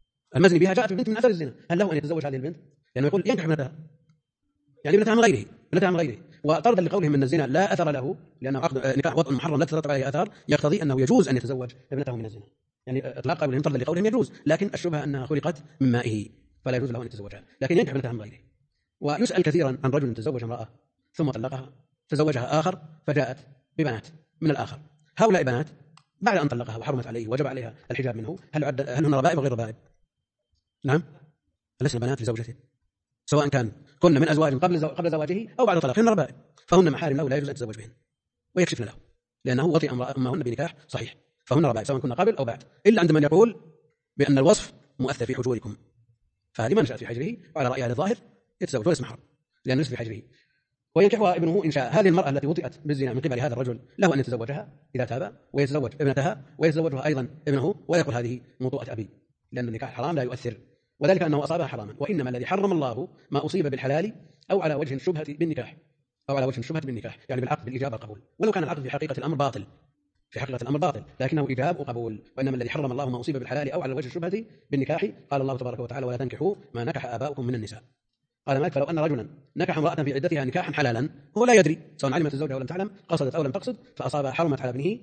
من أثر الزنا، هل له أن يتزوج هذه البنت؟ يعني يقول ينكح ابنتها، يعني ابنتها من غيره، وطردا لقولهم أن الزنا لا أثر له، لأنه عقد نكاح وطء محرم لا تترتب عليه آثار، يقتضي أنه يجوز أن يتزوج ابنته من الزنا، يعني إطلاق قولهم طردا لقولهم يجوز، لكن الشبهة أنها خلقت من مائه فلا يجوز له أن يتزوجها، لكن ينكح ابنتها من غيره. ويسأل كثيرا عن رجل تزوج امرأة ثم طلقها، تزوجها آخر فجاءت ببنات من الآخر، هؤلاء بنات بعد أن طلقها وحرمت عليه وجب عليها الحجاب منه، هل هن ربائب وغير ربائب؟ نعم، لسنا بنات لزوجته، سواء كن من أزواج قبل زواجه أو بعد طلاق، هن ربائب، فهن محارم له لا يجوز أن يتزوج بهن ويكشفن له، لأنه وطئ أمهن بنكاح صحيح، فهن ربائب سواء كن قبل أو بعد، إلا عند من يقول بأن الوصف مؤثر في حجوركم، فهذه ما نشأت في حجره، وعلى رأي أهل الظاهر يتزوج وليس محرم لأن ليس في حجره. وينكحها ابنه إن شاء، هذه المرأة التي وطئت بالزنا من قبل هذا الرجل له أن يتزوجها إذا تاب، ويتزوج ابنتها ويتزوجها أيضا ابنه، ولا يقول هذه موطوءة أبي، لأن النكاح حرام لا يؤثر، وذلك أنه أصابها حراما، وإنما الذي حرم الله ما أصيب بالحلال أو على وجه الشبهة بالنكاح، يعني بالعقد بالإجابة والقبول، ولو كان العقد في حقيقة الأمر باطل، لكنه إيجاب وقبول. وإنما الذي حرم الله ما أصيب بالحلال أو على وجه الشبهة بالنكاح، قال الله تبارك وتعالى: ولا تنكحوا ما نكح آباؤكم من النساء. قال مالك: فلو أن رجلا نكح امرأة في عدتها نكاحا حلالا هو لا يدري، سواء علمت الزوجة أو لم تعلم، قصدت أو لم تقصد، فأصابها حرمت على ابنه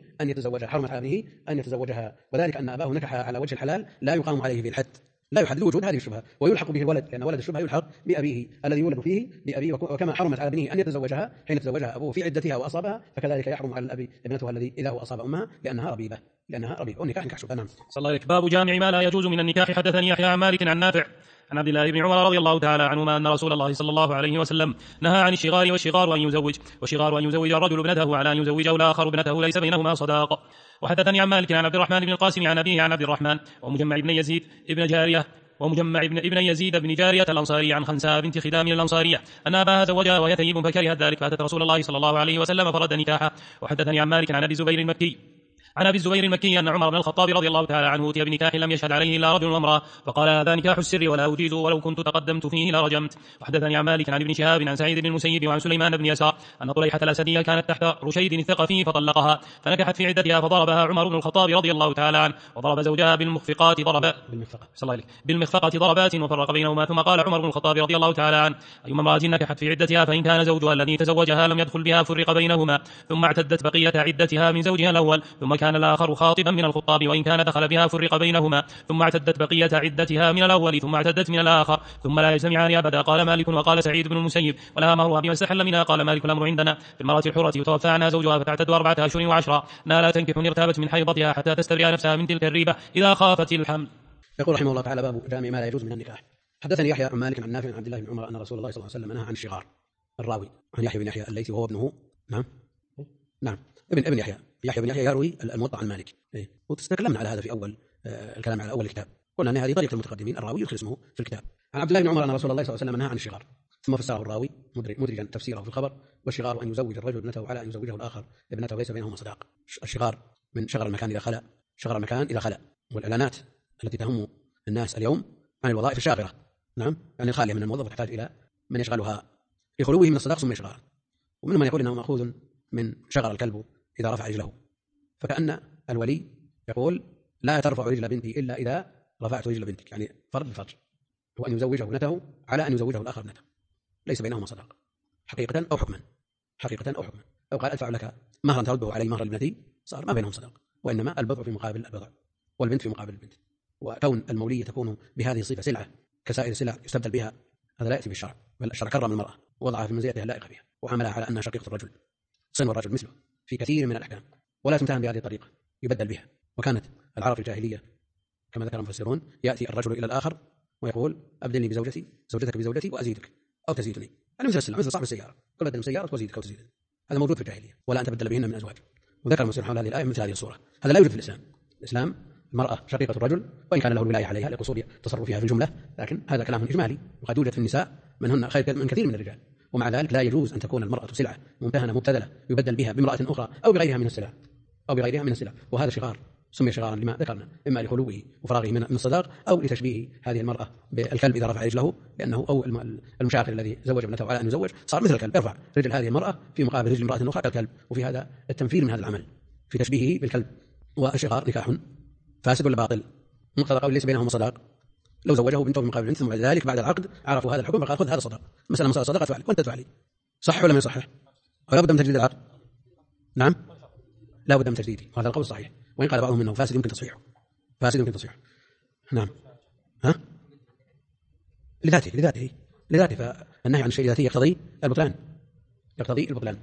أن يتزوجها، وذلك أن أباه نكحها على وجه الحلال لا يقام عليه في الحد، لا يحد لوجود هذه الشبهة، ويلحق به الولد، لأن ولد الشبهة يلحق بأبيه الذي يولد فيه بأبيه، وكما حرمت على ابنه أن يتزوجها حين تزوجها أبوه في عدتها وأصابها، فكذلك يحرم على الأب ابنتها الذي إذا هو أصاب أمها لأنها ربيبة، والنكاح نكاح شبهة. نعم. صلى الله عليك. باب جامع ما لا يجوز من النكاح. حدثني يحيى عن مالك عن نافع عن عبد الله بن عمر رضي الله تعالى عنهما أن رسول الله صلى الله عليه وسلم نهى عن الشغار، والشغار أن يزوج الرجل ابنته على أن يزوجه الآخر ابنته ليس بينهما صداق. وحدثني عن مالك عن عبد الرحمن بن القاسم عن أبيه عن عبد الرحمن ومجمع ابن يزيد بن جارية الأنصاري عن خنساء بنت خدام الأنصارية أن أباها زوجها وهي ثيب فكرهت ذلك، فأتت رسول الله صلى الله عليه وسلم فرد نكاحه. وحدثني عن مالك عن أبي الزبير المكي أن عمر بن الخطاب رضي الله تعالى عنه أتي بنكاح لم يشهد عليه إلا رجل وامرأة، فقال: هذا نكاح السر ولا أجيز، ولو كنت تقدمت فيه لرجمت. وحدثني عن مالك عن ابن شهاب عن سعيد بن المسيب وعن سليمان بن يسار أن طليحة الأسدية كانت تحت رشيد الثقفي فطلقها، فنكحت في عدتها، فضربها عمر بن الخطاب رضي الله تعالى عنه، وضرب زوجها بالمخفقات ضربات وفرق بينهما. ثم قال عمر بن الخطاب رضي الله تعالى عنه: أيما امرأة نكحت في عدتها فإن كان زوجها الذي تزوجها لم يدخل بها فرق بينهما، ثم اعتدت بقية عدتها من زوجها الأول، ثم كان الآخر خاطبا من الخطاب وإن كان دخل بها فرق بينهما، ثم اعتدت بقية عدتها من الأول، ثم اعتدت من الآخر، ثم لا يجتمعان أبدا. قال مالك وقال سعيد بن المسيب: ولها مهرها بما استحل منها. قال مالك: الأمر عندنا في المرأة الحرة يتوفى عنها زوجها فتعتد 4 أشهر و10 أنها لا تنكح إن ارتابت من حيضتها حتى تستبرئ نفسها من تلك الريبة إذا خافت الحمل. يقول رحمه الله تعالى: باب جامع ما لا يجوز من النكاح. حدثني يحيى عن مالك عن نافع عن عبد الله بن عمر أن رسول الله صلى الله عليه وسلم نهى عن الشغار. الراوي عن يحيى بن يحيى الليثي وهو ابنه نعم ابن يحيى بن يحيى يروي الموطأ عن مالك، وتكلمنا على هذا في أول الكلام على أول الكتاب، قلنا أن هذه طريقة المتقدمين، الراوي يدخل اسمه في الكتاب. عن عبد الله بن عمر أن رسول الله صلى الله عليه وسلم نهى عن الشغار، ثم فسره الراوي مدرجا تفسيره في الخبر: والشغار أن يزوج الرجل ابنته على أن يزوجه الآخر ابنته ليس بينهما صداق. الشغار من شغر المكان إذا خلأ، شغر المكان إذا خلأ. والإعلانات التي تهم الناس اليوم عن الوظائف الشاغرة، نعم، يعني الخالية من الموظف وتحتاج إلى من يشغلها في خلوه من الصداق ثم يشغلها. ومنهم من يقول إنه مأخوذ من شغر الكلب إذا رفع رجله، فكأن الولي يقول: لا ترفع رجل بنتي إلا إذا رفعت رجل بنتك، يعني فرض بفرض، هو أن يزوجه ابنته على أن يزوجه الآخر ابنته، ليس بينهما صداق حقيقة أو حكما، حقيقة أو حكما. أو قال: أدفع لك مهرا ترده علي مهر ابنتي، صار ما بينهم صداق، وإنما البضع في مقابل البضع، والبنت في مقابل البنت. وكون المولية تكون بهذه الصفة سلعة كسائر السلع يستبدل بها، هذا لا يأتي بالشرع، بل الشرع كرم المرأة ووضعها في منزلتها اللائقة بها، وعملها على أنها شقيقة الرجل، صنو الرجل مثله في كثير من الأحكام، ولا تمتهن بهذه الطريقة، يبدل بها. وكانت العرب الجاهلية كما ذكر المفسرون يأتي الرجل إلى الآخر ويقول: أبدلني بزوجتي، زوجتك بزوجتي وأزيدك أو تزيدني، يعني مثل السلع، مثل صاحب السيارة، كل بدل سيارة وأزيدك أو تزيدني، هذا موجود في الجاهلية، ولا أن تبدل بهن من أزواج. وذكر المفسرون حول هذه الآية مثل هذه الصورة، هذا لا يوجد في الإسلام. الإسلام المرأة شقيقة الرجل، وإن كان له الولاية عليها لقصور تصرفها في الجملة، لكن هذا كلام إجمالي، وقد يوجد في النساء منهن خير من كثير من الرجال، ومع ذلك لا يجوز أن تكون المرأة سلعة ممتهنة مبتذلة يبدل بها بامرأة أخرى أو بغيرها من السلع، وهذا شغار سمي شغارا لما ذكرنا، إما لخلوه وفراغه من الصداق، أو لتشبيه هذه المرأة بالكلب إذا رفع رجله، لأنه أو المشاغل الذي زوج ابنته على أن يزوج صار مثل الكلب، يرفع رجل هذه المرأة في مقابل رجل امرأة أخرى كالكلب، وفي هذا التنفير من هذا العمل في تشبيهه بالكلب. والشغار نكاح فاسد ولا باطل؟ مقتضى قول ليس بينهما صداق، لو زوجه بنته في مقابل بنت، ثم بعد ذلك بعد العقد عرفوا هذا الحكم فقال: خذ هذا صداق، مثلا مسألة صداقة فعل وأنت تفعلي، صح ولا ما يصحح؟ ولا بد من تجديد العقد؟ نعم، لا بد من تجديده، وهذا القول صحيح، وإن قال بعضهم إنه فاسد يمكن تصحيحه، فاسد يمكن تصحيحه. نعم، ها، لذاته، فالنهي عن الشيء ذاته يقتضي البطلان.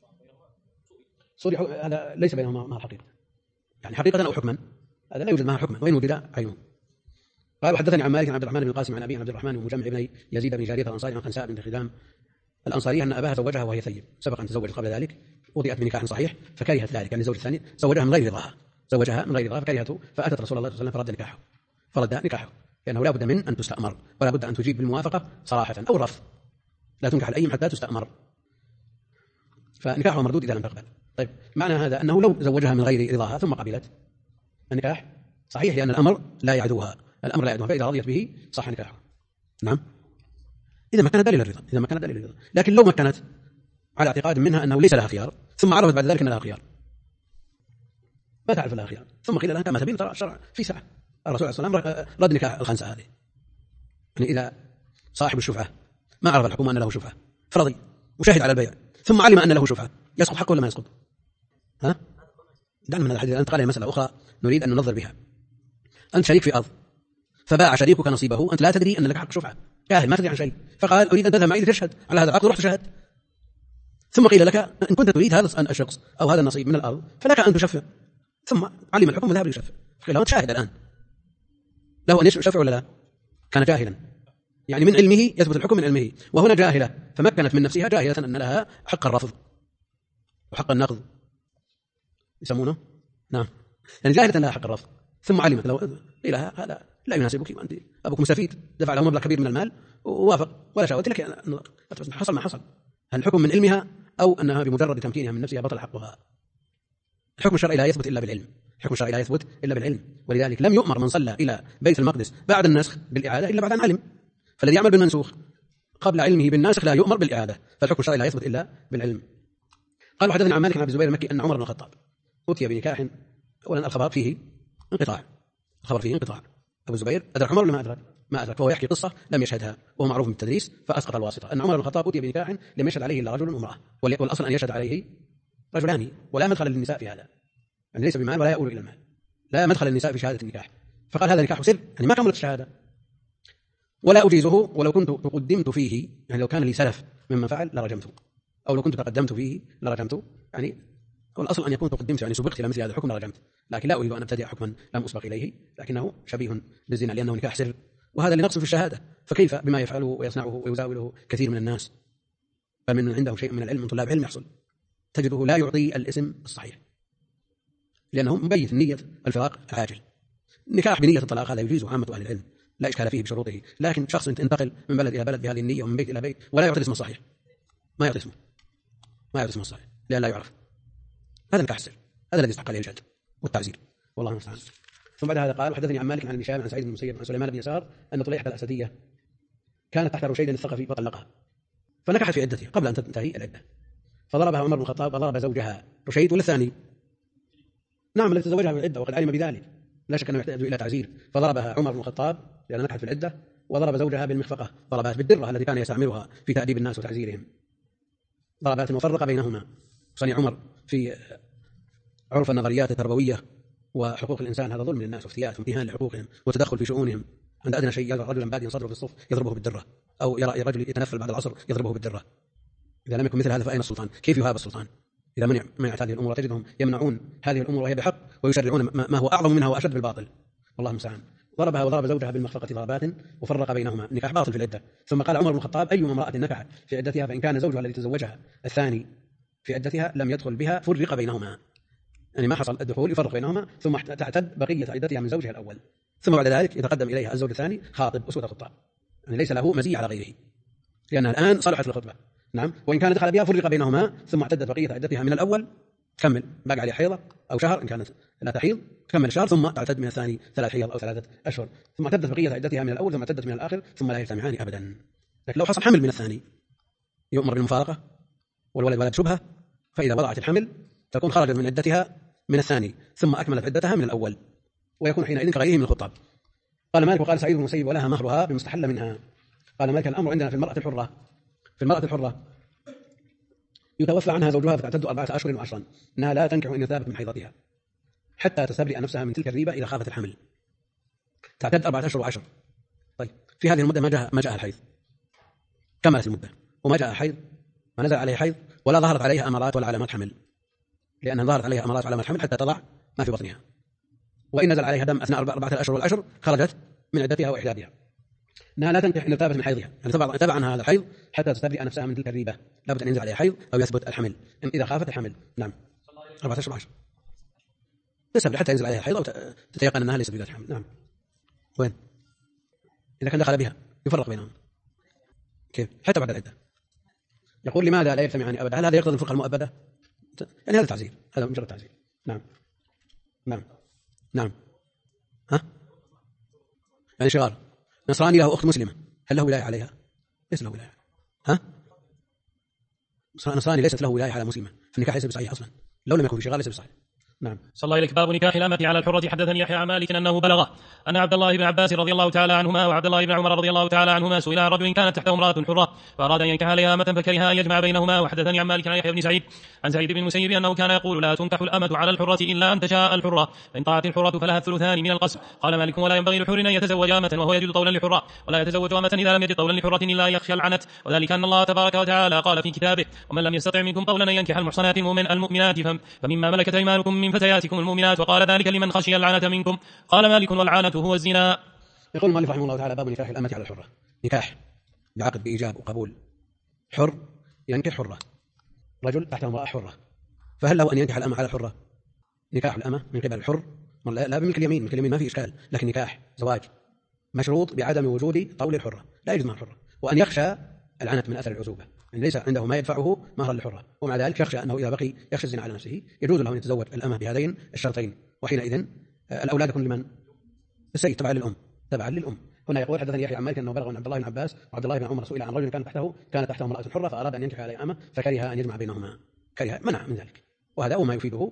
صريح هذا ليس بينهما مع الحقيقة، يعني حقيقة أو حكما، هذا لا يوجد معه حكما، وإن وجد عينه. قال: وحدثني عن مالك عن عبد الرحمن بن القاسم عن أبي عبد الرحمن ومجمع بن يزيد بن جارية الأنصاري عن خنساء بن خدام الأنصارية أن أباها زوجها وهي ثيب، سبق أن تزوجت قبل ذلك، وضعت بنكاح صحيح فكرهت ذلك، يعني الزوج الثاني زوجها من غير رضاها فكرهته، فأتت رسول الله صلى الله عليه وسلم فرد نكاحه، لأنه لا بد من أن تستأمر، ولا بد أن تجيب بالموافقة صراحة أو الرفض، لا تنكح الأيم حتى تستأمر، فنكاحه مردود إذا لم تقبل. طيب، معنى هذا أنه لو زوجها من غير رضاها ثم قبلت، النكاح صحيح، لأن الأمر لا يعدوها، فإذا رضيت به صح نكاحه. نعم، إذا ما كان دليل الرضا، لكن لو ما كانت على اعتقاد منها أنه ليس لها خيار، ثم عرفت بعد ذلك أن لها خيار، ما تعرف لها خيار، ثم قيل لها كما تبين، ترى الشرع في سعة. الرسول صلى الله عليه وسلم رد نكاح الخنساء هذه، يعني إذا صاحب الشفعة ما عرف الحكومة أن له شفعة فرضي وشهد على البيع، ثم علم أن له شفعة، يسقط حقه ولا ما يسقط؟ دعنا من هذا الحديث. أنت قال مسألة أخرى نريد أن ننظر بها. أنت شريك في أرض، فباع شريكك نصيبه، أنت لا تدري أن لك حق شفعة، جاهل ما تدري عن شيء، فقال: أريد أن تذهب معي لتشهد على هذا العقد، ورحت شهد، ثم قيل لك إن كنت تريد هذا الشخص أو هذا النصيب من الأرض فلك أن تشفع، ثم علم الحكم وذهب ليشفع، فقيل له: أنت شاهد الآن، له أن يشفع ولا لا؟ كان جاهلا، يعني من علمه يثبت الحكم من علمه، وهنا جاهلة، فمكنت من نفسها جاهلة أن لها حق الرفض وحق النقض يسمونه، نعم، يعني جاهلة لها حق الرفض، ثم علمت لو قيل لها: هذا لا يناسبك، وأنت أبوك مستفيد، دفع له مبلغ كبير من المال ووافق ولا شاء لك، حصل ما حصل، هل الحكم من علمها أو أنها بمجرد تمكينها من نفسها بطل حقها؟ الحكم الشرعي لا يثبت إلا بالعلم، ولذلك لم يؤمر من صلى إلى بيت المقدس بعد النسخ بالإعادة إلا بعد أن علم، فالذي يعمل بالمنسوخ قبل علمه بالناسخ لا يؤمر بالإعادة، فالحكم الشرعي لا يثبت إلا بالعلم. قال: وحدثني عن مالك عن أبي الزبير المكي أن عمر بن الخطاب أتي بنكاح، أولا الخبر فيه انقطاع، أبو الزبير أدرك عمر ولا ما أدرك، فهو يحكي قصة لم يشهدها وهو معروف بالتدريس فأسقط الواسطة، أن عمر بن الخطاب أتي بنكاح لم يشهد عليه إلا رجل وامرأة، والأصل أن يشهد عليه رجلان، ولا مدخل للنساء في هذا، يعني ليس بمال ولا يؤول إلى المال، لا مدخل للنساء في شهادة النكاح، فقال: هذا نكاح سر، يعني ما كملت الشهادة، ولا أجيزه ولو كنت تقدمت فيه، يعني لو كان لي سلف مما فعل لرجمته، أو لو كنت تقدمت فيه لرجمته، يعني والأصل أن يكون تقدمت، يعني سبقت إلى مثل هذا الحكم لرجمت، لكن لا أريد أن أبتدئ حكما لم أسبق إليه، لكنه شبيه بالزنا لأنه نكاح سر، وهذا لنقص في الشهادة، فكيف بما يفعله ويصنعه ويزاوله كثير من الناس، بل من عنده شيء من العلم من طلاب علم يحصل، تجده لا يعطي الاسم الصحيح، لأنه مبيت النية الفراق عاجل، نكاح بنية الطلاق هذا يجيزه عامة أهل العلم، لا إشكال فيه بشروطه. لكن شخص ينتقل من بلد إلى بلد بهذه النية ومن بيت إلى بيت ولا يعطي الاسم الصحيح، ما يعطي اسمه الصحيح لأن لا يعرف، هذا نكاح السر، هذا الذي يستحق عليه الجلد والتعزير والله المستعان. ثم بعد هذا قال حدثني عن مالك عن ابن شهاب عن سعيد بن المسيب عن سليمان بن يسار أن طليحة الأسدية كانت تحت رشيد الثقفي فطلقها فنكحت في عدتها قبل أن تنتهي العدة، فضربها عمر بن الخطاب وضرب زوجها رشيد ولا الثاني؟ نعم الذي تزوجها في العدة وقد علم بذلك، لا شك أنه يحتاج إلى تعزير، فضربها عمر بن الخطاب لأنها نكحت في العدة، وضرب زوجها بالمخفقة، ضربات بالدرة التي كان يستعملها في تأديب الناس وتعزيرهم، ضربات وفرق بينهما. صنع عمر في عرف النظريات التربوية وحقوق الإنسان هذا ظلم للناس وافتيات وامتهان لحقوقهم وتدخل في شؤونهم، عند أدنى شيء يرى رجلا باديا صدره في الصف يضربه بالدرة، أو يرى رجل يتنفل بعد العصر يضربه بالدرة. إذا لم يكن مثل هذا فأين السلطان؟ كيف يهاب السلطان إذا منعت هذه الأمور؟ تجدهم يمنعون هذه الأمور وهي بحق ويشرعون ما هو أعظم منها وأشد بالباطل، والله المستعان. ضربها وضرب زوجها بالمخفقة ضربات وفرق بينهما، نكاح باطل في العدة. ثم قال عمر بن الخطاب أيما امرأة نكحت في عدتها فإن كان زوجها الذي تزوجها الثاني في عدتها لم يدخل بها فرق بينهما، يعني ما حصل الدخول يفرق بينهما، ثم تعتد بقية عدتها من زوجها الأول، ثم بعد ذلك يتقدم إليها الزوج الثاني خاطب أسوة الخطاب، يعني ليس له مزية على غيره لأنها الآن صلحت للخطبة. نعم، وإن كان دخل بها فرق بينهما ثم اعتدت بقية عدتها من الأول، تكمل باقي عليها حيضة أو شهر إن كانت لا تحيض، تكمل الشهر ثم تعتد من الثاني 3 حيض أو 3 أشهر، ثم اعتدت بقية عدتها من الأول ثم اعتدت من الآخر، ثم لا يجتمعان أبدا. لكن لو حصل حمل من الثاني يؤمر بالمفارقة والولد ولد شبهة، فإذا وضعت الحمل تكون خرجت من عدتها من الثاني ثم أكملت عدتها من الأول، ويكون حينئذ كغيره من الخطاب. قال مالك وقال سعيد بن المسيب ولها مهرها بمستحل منها. قال مالك الأمر عندنا في المرأة الحرة يتوفى عنها زوجها فتعتد 4 أشهر و10، أنها لا تنكح إن ثابت من حيضتها حتى تستبرئ نفسها من تلك الريبة إذا خافت الحمل، تعتد 4 أشهر و10. طيب في هذه المدة ما جاء الحيض، كملت المدة وما جاء حيض، ما نزل عليها حيض ولا ظهرت عليها أمارات ولا علامات حمل، لأنها ظهرت عليها أمارات وعلامات حمل حتى تضع ما في بطنها، وإن نزل عليها دم أثناء 4 أشهر والعشر خرجت من عدتها وإحدادها، أنها لا تنكح إن ارتابت من حيضها، يعني تبع عنها هذا الحيض حتى تستبرئ نفسها من تلك الريبة، لابد أن ينزل عليها حيض أو يثبت الحمل إذا خافت الحمل. نعم 4 أشهر و10 تستبرئ حتى ينزل عليها حيض أو تتيقن أنها ليست بذات حمل. نعم. وين إذا كان دخل بها يفرق بينهم كيف حتى بعد العدة؟ يقول لماذا لا يجتمعان أبدا؟ هل هذا يقتضي الفرقة المؤبدة؟ يعني هذا تعزير، هذا مجرد تعزير. نعم نعم نعم. ها يعني شغال نصراني له أخت مسلمة هل له ولاية عليها؟ ليس له ولاية. ها نصراني ليست له ولاية على مسلمة، فالنكاح ليس بصحيح أصلا لو لم يكن في شغال ليس بصحيح. نعم. صلى الله إليك. باب نكاح الأمة على الحرة. حدثني يحيى عن مالك أنه بلغه أن عبد الله بن عباس رضي الله تعالى عنهما وعبد الله بن عمر رضي الله تعالى عنهما سئل عن رجل كانت تحته امرأة حرة فأراد أن ينكح عليها أمة فكره أن يجمع بينهما. وحدثني عن مالك عن يحيى بن سعيد عن سعيد بن المسيب أنه كان يقول لا تنكح الأمة على الحرة إلا أن تشاء الحرة، فإن طاعت الحرة فلها الثلثان من القسم. قال مالك ولا ينبغي لحر أن يتزوج أمة وهو يجد طولا لحرة، ولا يتزوج أمة إذا لم يجد طولا لحرة إلا يخشى العنت، وذلك أن الله تبارك وتعالى قال في كتابه ومن لم يستطع منكم طولا أن ينكح المحصنات المؤمنات فمما ملكت أيمانكم من فتياتكم المؤمنات، وقال ذلك لمن خشي العنة منكم. قال مالك والعنة هو الزنا. يقول المؤلف رحمه الله تعالى باب نكاح الأمة على الحرة. نكاح بعقد بإيجاب وقبول، حر ينكح حرة، رجل تحت امرأة حرة، فهل له أن ينكح الأمة على الحرة؟ نكاح الأمة من قبل الحر لا بملك اليمين، ملك اليمين ما في إشكال، لكن نكاح زواج مشروط بعدم وجود طول الحرة، لا يجوز مع الحرة، وأن يخشى العنت من أثر العزوبة، يعني ليس عنده ما يدفعه مهرا للحرة، ومع ذلك يخشى أنه إذا بقي يخشى الزنا على نفسه، يجوز له أن يتزوج الأمة بهذين الشرطين، وحينئذ الأولاد يكون لمن؟ السيد تبعا للأم. هنا يقول حدثني يحيى عن مالك أنه بلغ عن عبد الله بن عباس وعبد الله بن عمر سئل عن رجل كانت تحته امرأة حرة فأراد أن ينكح عليها أمة فكره أن يجمع بينهما، كره منع من ذلك، وهذا هو ما يفيده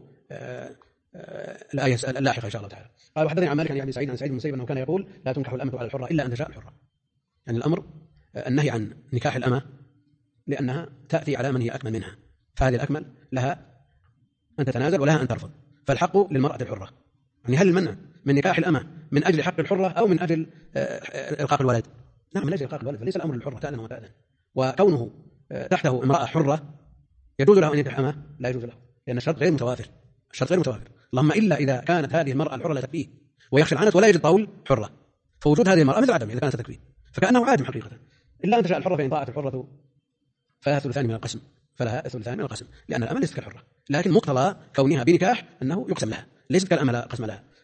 الآية اللاحقة إن شاء الله تعالى. قال وحدثني عن مالك عن سعيد بن المسيب أنه كان يقول لا تنكح الأمة على الحرة إلا أن تشاء الحرة، يعني الأمر النهي عن نكاح الأمة لأنها تأتي على من هي أكمل منها، فهذه الأكمل لها أن تتنازل ولها أن ترفض، فالحق للمرأة الحرة. يعني هل المنع من نكاح الأمة من أجل حق الحرة أو من أجل إلقاء الولد؟ نعم من أجل إلقاء الولد، فليس الأمر للحرة تأذن وتأذن، وكونه تحته امرأة حرة يجوز له أن ينكح أمة لا يجوز له، لأن الشرط غير متوافر، اللهم إلا إذا كانت هذه المرأة الحرة لا تكفيه ويخشى العنت ولا يجد طول حرة، فوجود هذه المرأة مثل عدم إذا كانت تكفيه، فكأنه عادم حقيقة. إلا أن تشاء الحرة فإن طاعت الحرة فلها الثلثان من القسم، لأن الأمة ليست كالحرة، لكن مقتضى كونها بنكاح أنه يقسم لها، ليست كالأمة لا قسم لها،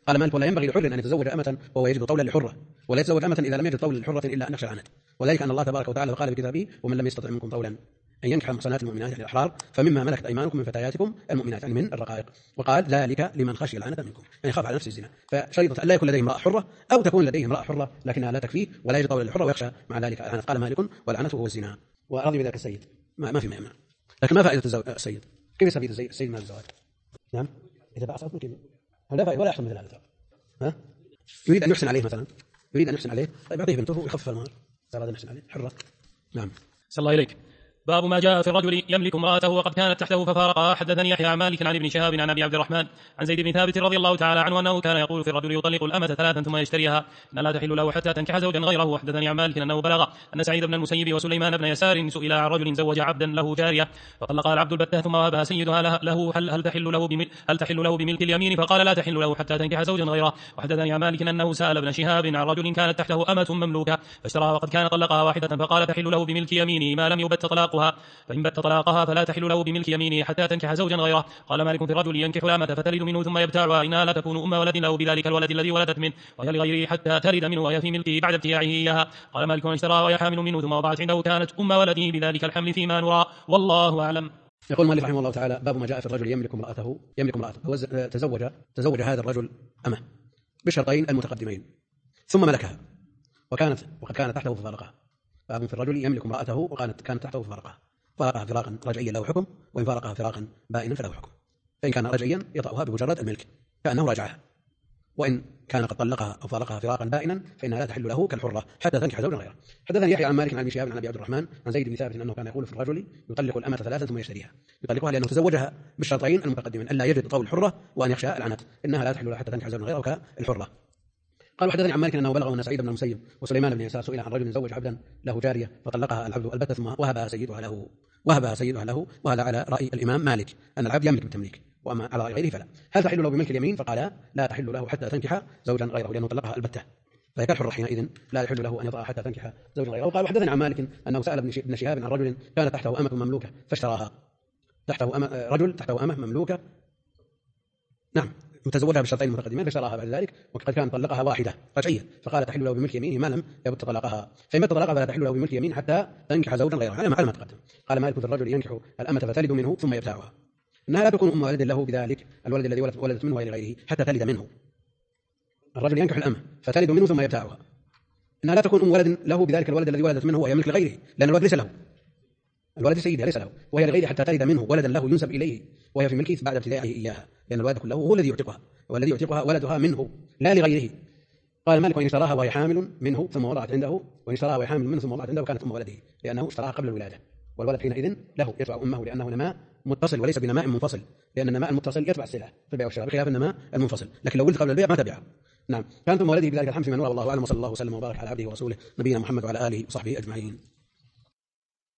قال مالك ولا ينبغي لحر أن يتزوج أمة وهو يجد طولا لحرة، ولا يتزوج أمة إذا لم يجد طولا لحرة إلا أن يخشى العنت، وذلك أن الله تبارك وتعالى قال في كتابه ومن لم يستطع منكم طولا أن ينكح المحصنات المؤمنات يعني الأحرار فمما ملكت أيمانكم من فتياتكم المؤمنات يعني من الرقائق، وقال ذلك لمن خشي العنت منكم يعني خاف على نفس الزنا. فشريطة أن لا يكون لديه امرأة حرة أو تكون لديه امرأة حرة لكنها لا تكفيه ولا يجد طولا للحرة ويخشى مع ذلك العنت. قال مالك والعنت هو الزنا ورضي بذلك السيد ما في مانع. لكن ما فائدة السيد؟ كيف يستفيد السيد من الزواج؟ نعم إذا باع صارت ممكن لا فائدة ولا يحصل مثل هذا. ها يريد أن يحسن عليه مثلا، يريد أن يحسن عليه طيب يعطيه بنته ويخفف المهر، أراد أن يحسن عليه حرة. نعم. صلى الله إليك. باب ما جاء في الرجل يملك امرأته وقد كانت تحته ففارقها. حدثني يحيى عن مالك عن ابن شهاب عن ابي عبد الرحمن عن زيد بن ثابت رضي الله تعالى عنه انه كان يقول في الرجل يطلق الأمة ثلاثا ثم يشتريها ان لا تحل له حتى تنكح زوجا غيره. وحدثني عن مالك انه بلغ ان سعيد بن المسيب وسليمان بن يسار سئل عن رجل زوج عبدا له جارية فطلقها العبد البتة ثم وهبها سيدها له هل تحل له بملك اليمين؟ فقال لا تحل له حتى تنكح زوجا غيره. وحدثني عن مالك انه سأل ابن شهاب عن رجل كانت تحته أمة مملوكة فاشتراها وقد كان طلقها واحدة فقال تحل له بملك يمينه ما لم يبت طلاقها، فإن بت طلاقها فلا تحل له بملك يمينه حتى تنكح زوجا غيره. قال مالك في الرجل ينكح الأمة فتلد منه ثم يبتاعها إنها لا تكون أم ولد له بذلك الولد الذي ولدت منه وهي لغيره حتى تلد منه وهي في ملكه بعد ابتياعه إياها. قال مالك اشتراها وهي حامل منه ثم وضعت عنده كانت أم ولده بذلك الحمل فيما نرى والله أعلم. يقول مالك رحمه الله تعالى باب ما جاء في الرجل يملك امرأته هو تزوج هذا الرجل أمة بشرطين المتقدمين ثم ملكها وقد كانت تحته ففارقها. باب في الرجل يملك امرأته وكانت تحته ففارقها فراقا رجعيا له حكم، وإن فارقها فراقا بائنا فله حكم. فإن كان رجعيا يطأها بمجرد الملك كأنه راجعها، وإن كان قد طلقها أو فارقها فراقا بائنا فإنها لا تحل له كالحرة حتى تنكح زوجا غيره. حدثني يحيى عن مالك عن ابن شهاب عن ابي عبد الرحمن عن زيد بن ثابت انه كان يقول في الرجل يطلق الأمة ثلاثا ثم يشتريها، يطلقها لأنه تزوجها بالشرطين المتقدمين ألا يجد طول الحرة وأن يخشى العنت إنها لا تحل له حتى تنكح زوجا غيره كالحرة. قال حدثني عن مالك انه بلغه ان سعيد بن المسيب وسليمان بن يسار سئل عن رجل زوج عبدا له جاريه فطلقها العبد البتة ثم وهبها سيدها له وهذا على راي الامام مالك ان العبد يملك بالتمليك، واما على راي غيره فلا. هل تحل له بملك اليمين؟ فقال لا تحل له حتى تنكح زوجا غيره لانه طلقها البتة فهي كالحرة حينئذ لا يحل له ان يطأها حتى تنكح زوجا غيره. وقال وحدثني عن مالك انه سال ابن شهاب عن رجل كانت تحته امة مملوكه فاشتراها، رجل تحته امة مملوكه نعم متزوجها بالشرطين المتقدمين فاشتراها بعد ذلك وقد كان طلقها واحدة رجعية فقال تحل له بملك يمينه ما لم يبت طلاقها، فإن بت طلاقها فلا تحل له بملك يمين حتى تنكح زوجا غيره على ما تقدم. قال مالك في الرجل ينكح الأمة فتلد منه ثم يبتاعها إنها لا تكون أم ولد له بذلك الولد الذي ولدت منه ولغيره حتى تلد منه. الرجل ينكح الأمة فتلد منه ثم يبتاعها إنها لا تكون أم ولد له بذلك الولد الذي ولدت منه وهي ملك لغيره لأن الولد ليس له، الولد سيدها ليس له وهي لغيره حتى تلد منه ولدا له ينسب إليه وهي في ملكه بعد ابتدائه إياها لأن الولد كله هو الذي يعتقها والذي يعتقها ولدها منه لا لغيره. قال مالك وإن اشتراها وهي حامل منه ثم وضعت عنده كانت أم ولده لأنه اشتراها قبل الولادة والولد حينئذ له يتبع أمه لأنه نماء متصل وليس بنماء منفصل لأن النماء المتصل يتبع السلعة في البيع والشراء بخلاف النماء المنفصل، لكن لو ولد قبل البيع ما تبعه. نعم كانت أم ولده بذلك الحمل من وراء. والله أعلم وصلى الله وسلم وبارك على عبده ورسوله نبينا محمد وعلى آله وصحبه أجمعين.